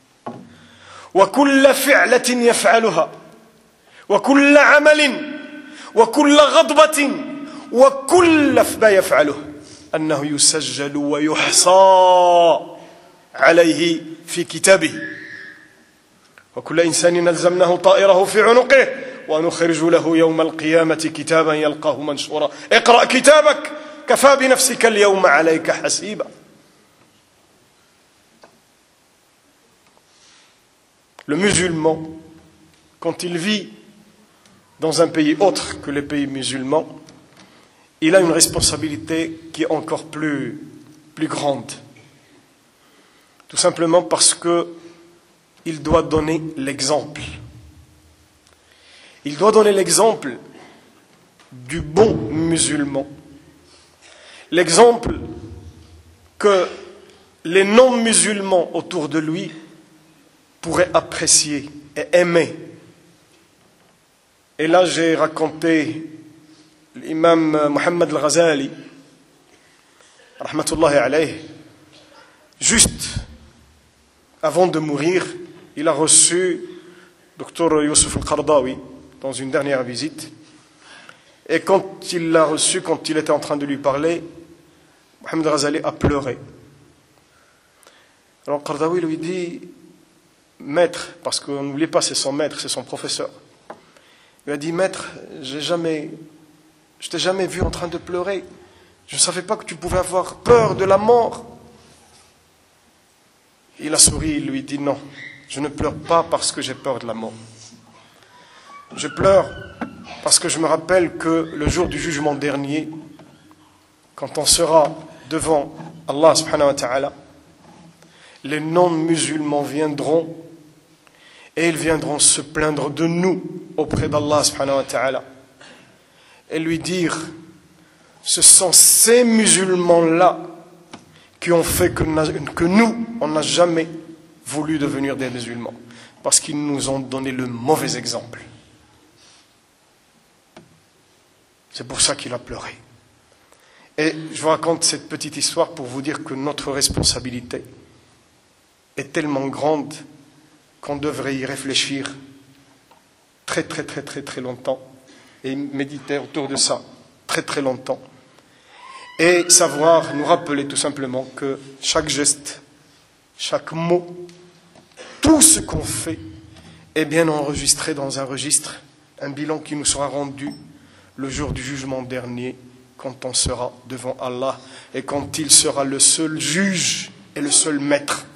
وكل فعلة يفعلها وكل عمل وكل غضبة وكل ما يفعله أنه يسجل ويحصى عليه في كتابه. وكل إنسان نلزمناه طائره في عنقه ونخرج له يوم القيامة كتابا يلقاه منشورا اقرأ كتابك كفى بنفسك اليوم عليك حسيبا. Le musulman, quand il vit dans un pays autre que les pays musulmans, il a une responsabilité qui est encore plus grande. Tout simplement parce qu'il doit donner l'exemple. Il doit donner l'exemple du bon musulman. L'exemple que les non-musulmans autour de lui pourraient apprécier et aimer. Et là, j'ai raconté l'imam Mohammed al-Ghazali, rahmatullahi alayh, juste avant de mourir, il a reçu Dr Youssouf al-Qardawi dans une dernière visite. Et quand il l'a reçu, quand il était en train de lui parler, Mohammed al-Ghazali a pleuré. Alors Qardawi lui dit, maître, parce qu'on n'oublie pas, c'est son maître, c'est son professeur. Il a dit, maître, je t'ai jamais vu en train de pleurer. Je ne savais pas que tu pouvais avoir peur de la mort. Il a souri, il lui dit non, je ne pleure pas parce que j'ai peur de la mort. Je pleure parce que je me rappelle que le jour du jugement dernier, quand on sera devant Allah subhanahu wa ta'ala, les non-musulmans viendront et ils viendront se plaindre de nous auprès d'Allah subhanahu wa ta'ala et lui dire, ce sont ces musulmans-là qui ont fait que nous, on n'a jamais voulu devenir des musulmans, parce qu'ils nous ont donné le mauvais exemple. C'est pour ça qu'il a pleuré. Et je vous raconte cette petite histoire pour vous dire que notre responsabilité est tellement grande qu'on devrait y réfléchir très très très très très longtemps et méditer autour de ça très très longtemps et savoir nous rappeler tout simplement que chaque geste, chaque mot, tout ce qu'on fait est bien enregistré dans un registre, un bilan qui nous sera rendu le jour du jugement dernier, quand on sera devant Allah et quand il sera le seul juge et le seul maître.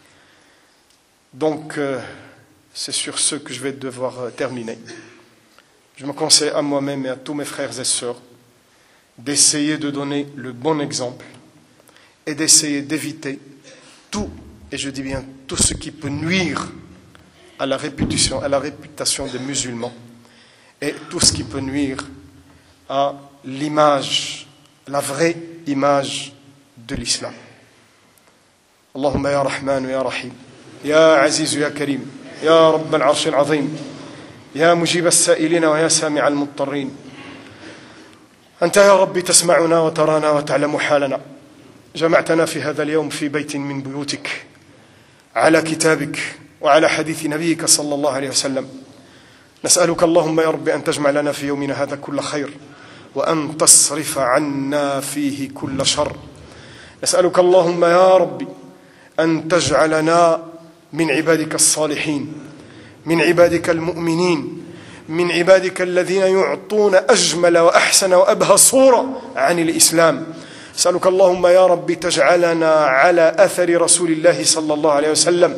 Donc, c'est sur ce que je vais devoir terminer. Je me conseille à moi-même et à tous mes frères et sœurs d'essayer de donner le bon exemple et d'essayer d'éviter tout, et je dis bien tout ce qui peut nuire à la réputation des musulmans et tout ce qui peut nuire à l'image, la vraie image de l'islam. Allahumma ya Rahman ya Rahim, ya Aziz ya Karim, ya Rabb al-Arsh al-Azim, ya Mujib al-Sa'ilina wa ya Sami' al-Muttarrin. أنت يا ربي تسمعنا وترانا وتعلم حالنا. جمعتنا في هذا اليوم في بيت من بيوتك على كتابك وعلى حديث نبيك صلى الله عليه وسلم. نسألك اللهم يا رب أن تجمع لنا في يومنا هذا كل خير وأن تصرف عنا فيه كل شر. نسألك اللهم يا رب أن تجعلنا من عبادك الصالحين، من عبادك المؤمنين، من عبادك الذين يعطون أجمل وأحسن وأبهى صورة عن الإسلام. أسألك اللهم يا رب تجعلنا على أثر رسول الله صلى الله عليه وسلم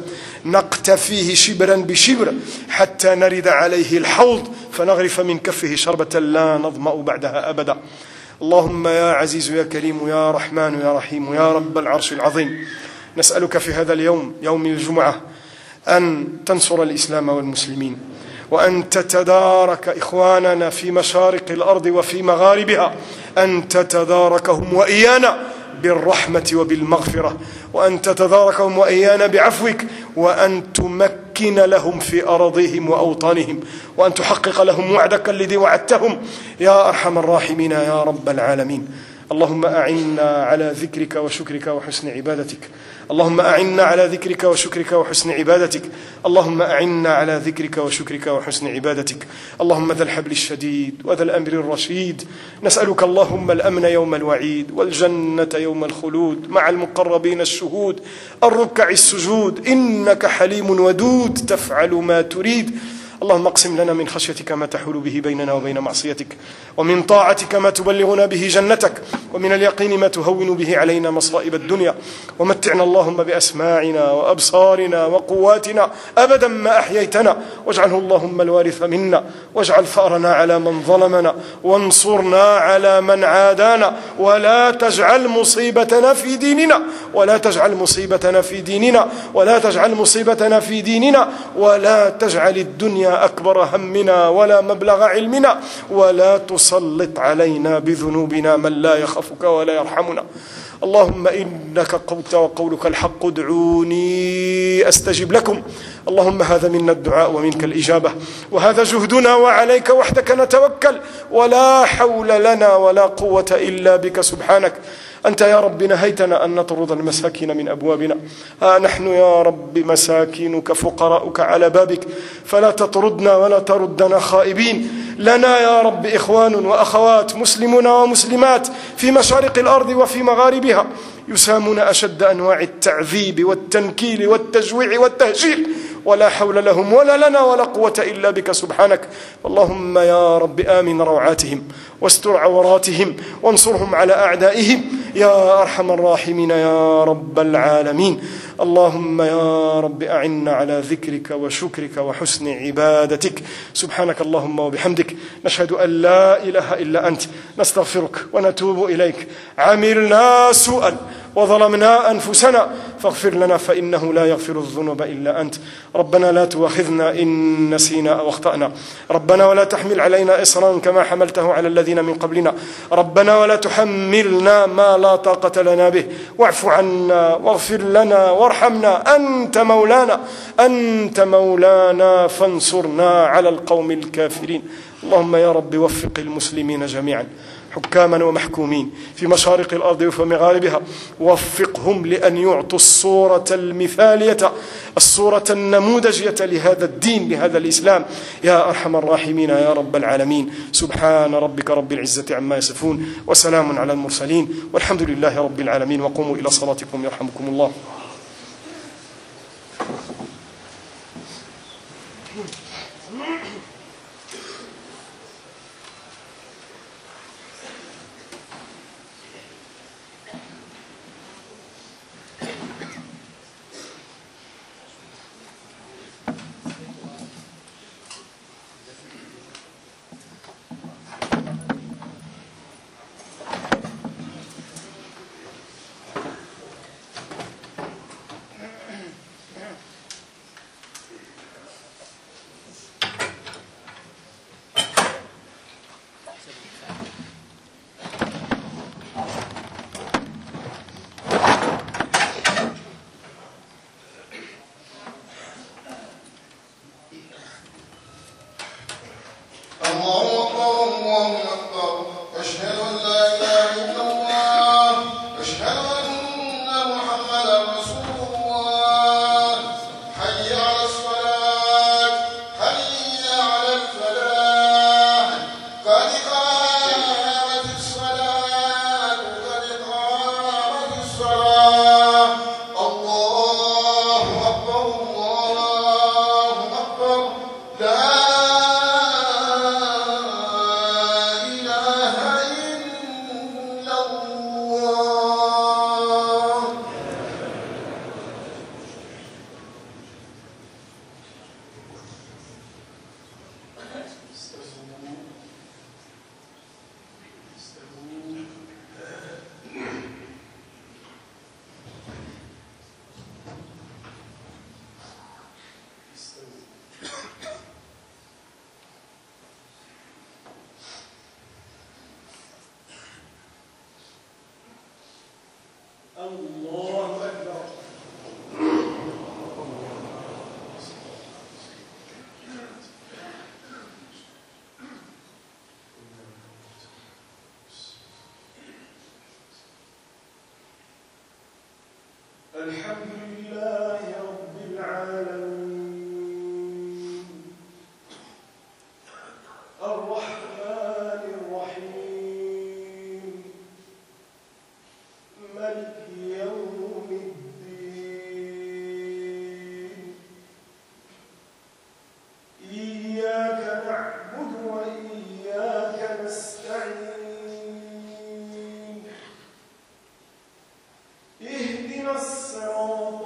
نقتفيه شبرا بشبر حتى نرد عليه الحوض فنغرف من كفه شربة لا نظمأ بعدها أبدا. اللهم يا عزيز يا كريم يا رحمن يا رحيم يا رب العرش العظيم، نسألك في هذا اليوم يوم الجمعة أن تنصر الإسلام والمسلمين، وأن تتدارك إخواننا في مشارق الأرض وفي مغاربها، أن تتداركهم وإيانا بالرحمة وبالمغفرة، وأن تتداركهم وإيانا بعفوك، وأن تمكن لهم في أراضيهم وأوطانهم، وأن تحقق لهم وعدك الذي وعدتهم يا أرحم الراحمين يا رب العالمين. اللهم أعنا على ذكرك وشكرك وحسن عبادتك. اللهم أعنا على ذكرك وشكرك وحسن عبادتك. اللهم أعنا على ذكرك وشكرك وحسن عبادتك. اللهم ذا الحبل الشديد وذا الأمر الرشيد، نسألك اللهم الأمن يوم الوعيد والجنة يوم الخلود مع المقربين الشهود الركع السجود، إنك حليم ودود تفعل ما تريد. اللهم اقسم لنا من خشيتك ما تحول به بيننا وبين معصيتك، ومن طاعتك ما تبلغنا به جنتك، ومن اليقين ما تهون به علينا مصائب الدنيا، ومتعنا اللهم بأسماعنا وأبصارنا وقواتنا أبدا ما أحييتنا، واجعله اللهم الوارث منا، واجعل ثأرنا على من ظلمنا، وانصرنا على من عادانا، ولا تجعل مصيبتنا في ديننا، ولا تجعل مصيبتنا في ديننا، ولا تجعل مصيبتنا في ديننا، ولا تجعل الدنيا أكبر همنا ولا مبلغ علمنا، ولا تسلط علينا بذنوبنا من لا يخافك ولا يرحمنا. اللهم إنك قلت وقولك الحق ادعوني أستجب لكم. اللهم هذا منا الدعاء ومنك الإجابة، وهذا جهدنا وعليك وحدك نتوكل، ولا حول لنا ولا قوة إلا بك سبحانك. أنت يا رب نهيتنا أن نطرد المساكين من أبوابنا، نحن يا رب مساكينك فقراؤك على بابك، فلا تطردنا ولا تردنا خائبين. لنا يا رب إخوان وأخوات مسلمون ومسلمات في مشارق الأرض وفي مغاربها يسامون أشد أنواع التعذيب والتنكيل والتجويع والتهجير، ولا حول لهم ولا لنا ولا قوة إلا بك سبحانك. اللهم يا رب آمن روعاتهم واستر عوراتهم وانصرهم على أعدائهم يا أرحم الراحمين يا رب العالمين. اللهم يا رب أعنا على ذكرك وشكرك وحسن عبادتك. سبحانك اللهم وبحمدك، نشهد أن لا إله إلا أنت، نستغفرك ونتوب إليك. عملنا سوءا وظلمنا أنفسنا فاغفر لنا فإنه لا يغفر الذنوب إلا أنت. ربنا لا تؤاخذنا إن نسينا أو أخطأنا. ربنا ولا تحمل علينا إصرا كما حملته على الذين من قبلنا. ربنا ولا تحملنا ما لا طاقة لنا به. واعف عنا واغفر لنا وارحمنا، أنت مولانا فانصرنا على القوم الكافرين. اللهم يا رب وفق المسلمين جميعا، حكاما ومحكومين في مشارق الأرض ومغاربها، وفقهم لأن يعطوا الصورة المثالية، الصورة النموذجية لهذا الدين، لهذا الإسلام، يا أرحم الراحمين يا رب العالمين. سبحان ربك رب العزة عما يصفون، وسلام على المرسلين، والحمد لله رب العالمين. وقوموا إلى صلاتكم يرحمكم الله. الحمد لله رب العالمين، الرحمن الرحيم، ملك يوم الدين. إياك نعبد وإياك نستعين. اهدنا الصراط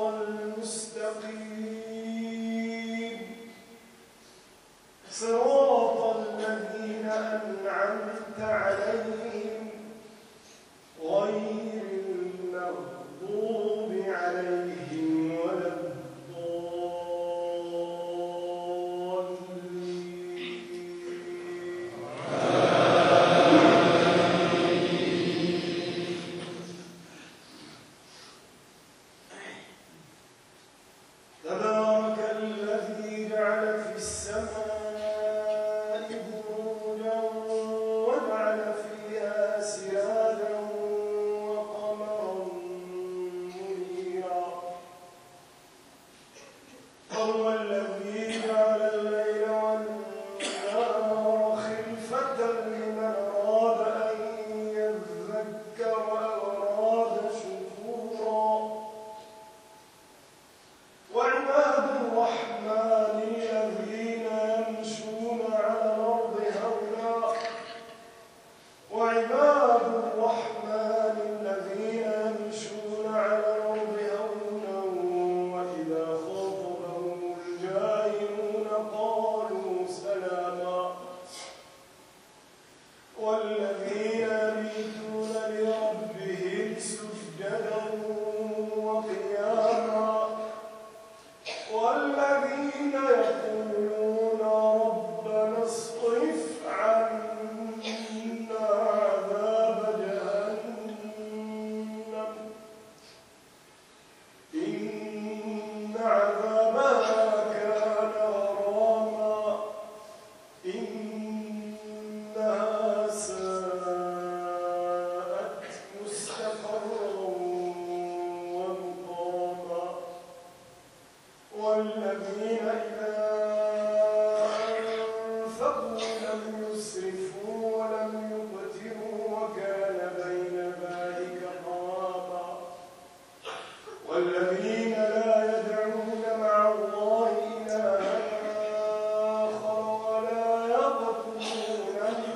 والذين لا يدعون مع الله إلها آخر ولا يقتلون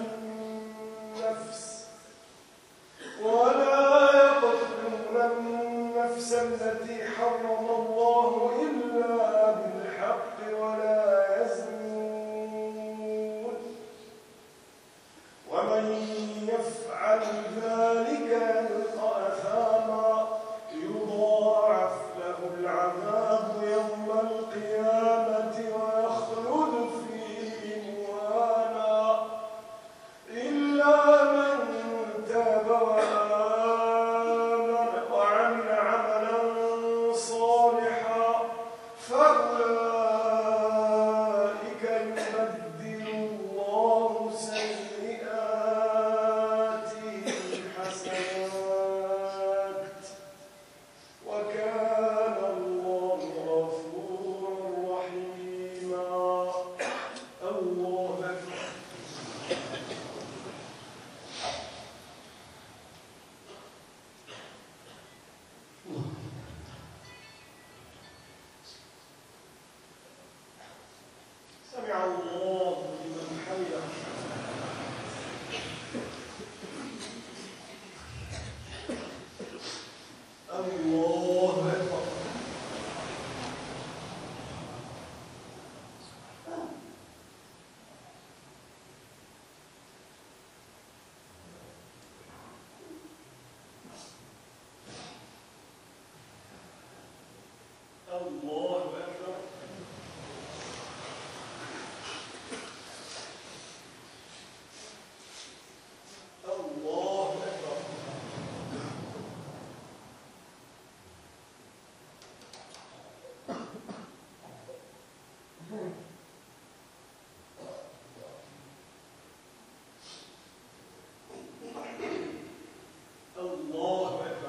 النفس التي حرم الله إلا بالحق ولا يزنون ومن يفعل ذلك يلقى أثاما يضاعف له العذاب يوم القيامة ويخلد فيه مهانا إلا من تاب وآمن وعمل عملا صالحا فأولئك يبدل الله سيئاتهم حسنات وكان الله غفورا رحيما. الله أكبر. سمع الله لمن حمده. الله أكبر. الله أكبر. الله أكبر. الله أكبر.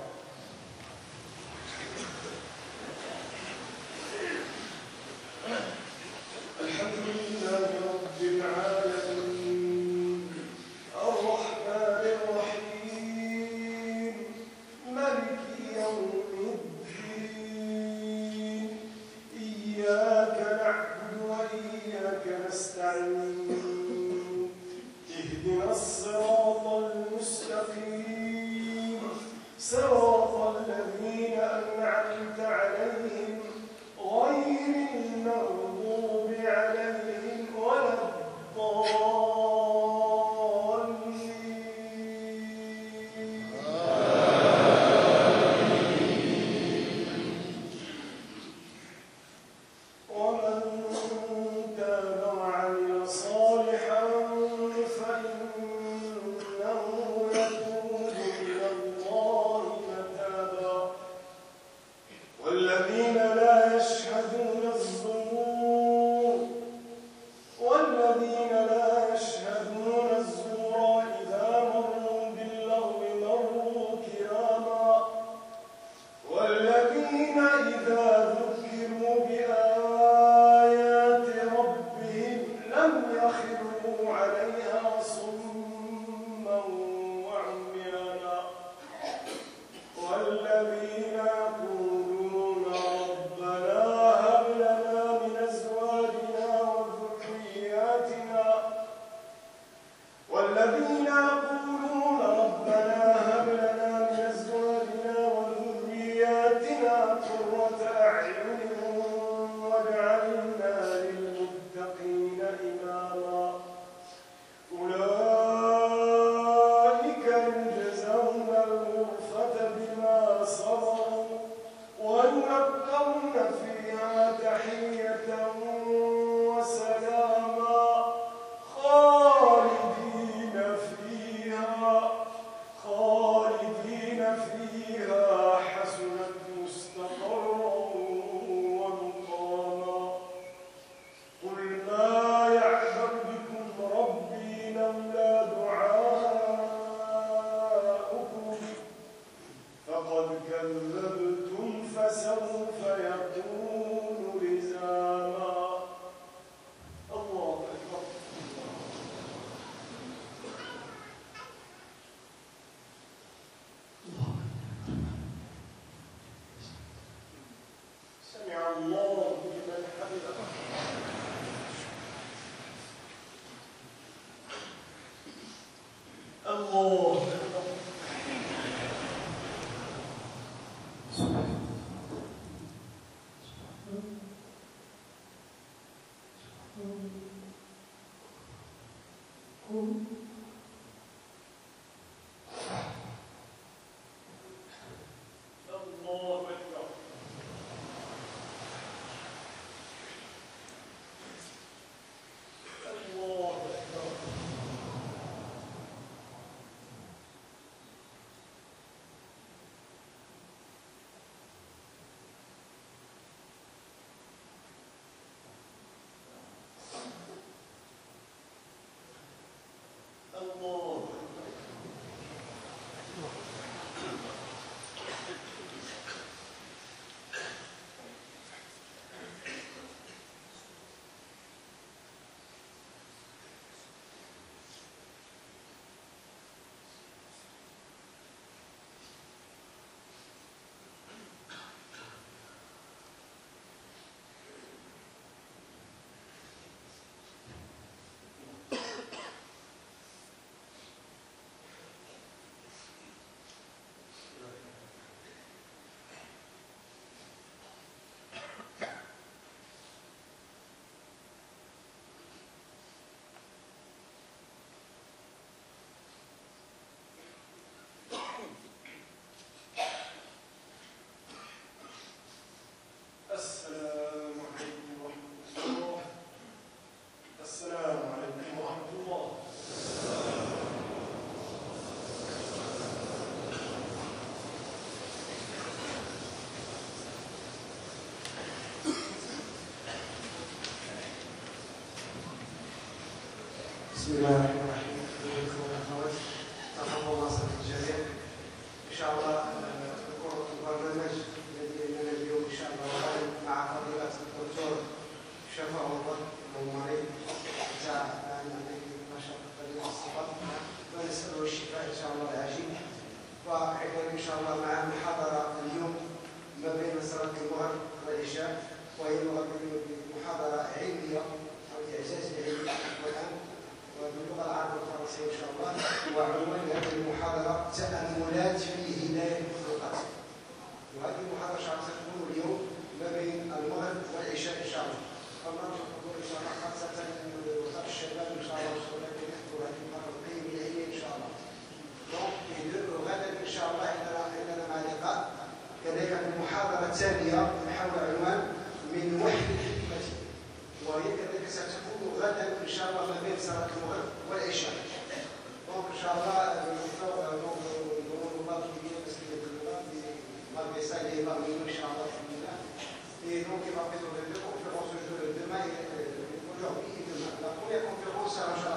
الحمد لله رب العالمين الرحمن الرحيم مالك يوم الدين إياك نعبد وإياك نستعين اهدنا الصراط المستقيم صراط الذين أنعمت عليهم غير المغضوب عليهم ولا الضالين. ومن تاب وعمل صالحا فإنه يتوب إلى الله متابا. والذين لا يشهدون الزور إذا مروا باللغو مروا كراما. والذين إذا ذكروا بآيات ربهم لم يخروا عليها صما وعميانا. والذين يقولون ربنا هب لنا من أزواجنا وذرياتنا قرة أعين واجعلنا للمتقين إماما. أولئك يجزون الغرفة بما صبروا ويلقون فيها تحية وسلاما خالدين فيها حسنت مستقرا ومقاما. قل ما يعبأ بكم ربي لولا دعاؤكم فقد كذبتم فسوف يكون لزاما. الله أكبر. بسم الله الرحمن الرحيم. تفضل الله صديق الجميع. ان شاء الله البرنامج الذي لنا اليوم ان شاء الله مع فضيلة الدكتور شفا عمر المومري تاع نشاط فضيلة الصفات، ونسأله الشفاء ان شاء الله العاجل. وايضا ان شاء الله مع محاضرة اليوم ما بين صلاة المغرب والعشاء، وهي محاضرة علمية او اعجاز علمي والان وباللغة العربية والفرنسية إن شاء الله. وعنوان هذه المحاضرة تأملات في هداية المخلوقات. وهذه المحاضرة إن شاء الله ستكون اليوم ما بين المغرب والعشاء إن شاء الله. فنرجو الحضور إن شاء الله، خاصة وزارة الشباب إن شاء الله والشباب يحضروا هذه المحاضرة القيمة العلمية إن شاء الله. وغدا إن شاء الله عندنا مع لقاء كذلك المحاضرة الثانية حول عنوان من وحي الحكمة، وهي كذلك ستكون غدا ان شاء الله ما بين صلاه المغرب والعشاء. دونك ان شاء الله ان شاء الله et donc il va présenter deux conférences de demain et aujourd'hui et demain. La première conférence sera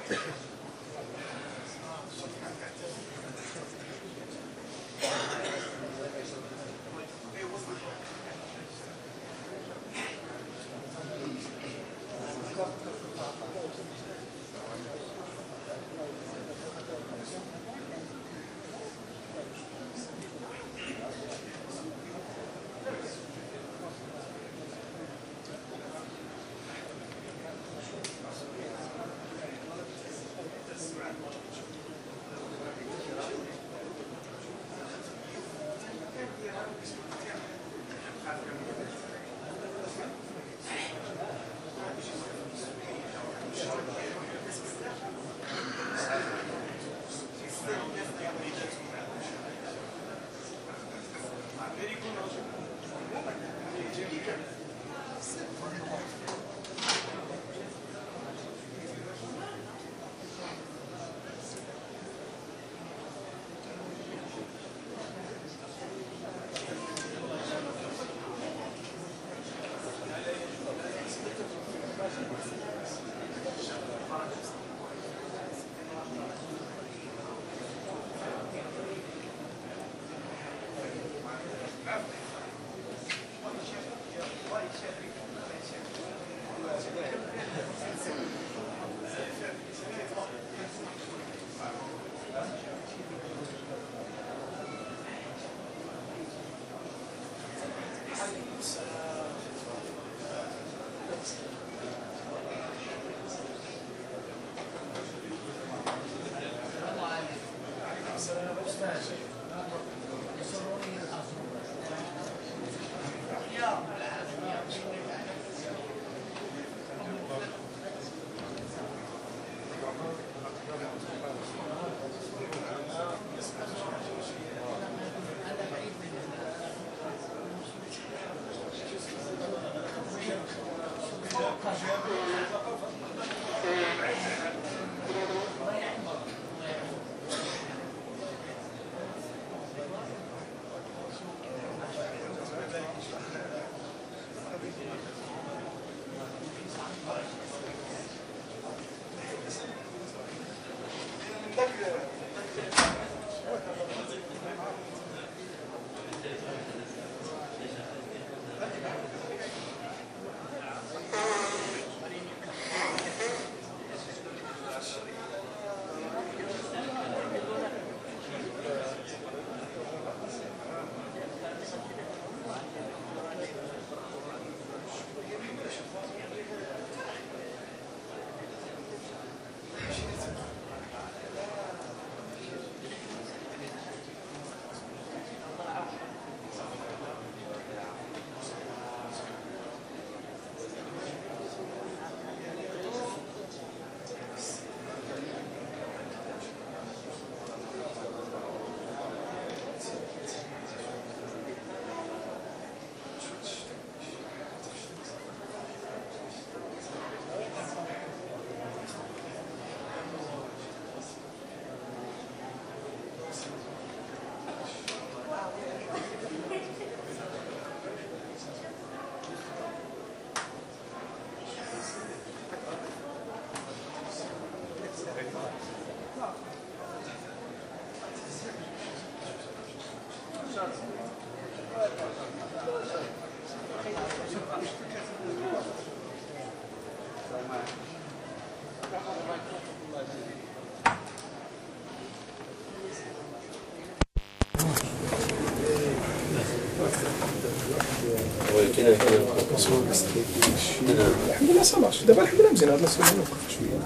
الحمد لله صلاش دابا الحمد لله مزيان. هاد المسألة نوقف شوية.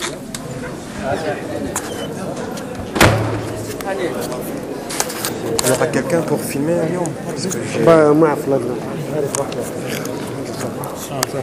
Il y aura quelqu'un pour filmer اليوم؟ ما عرف لا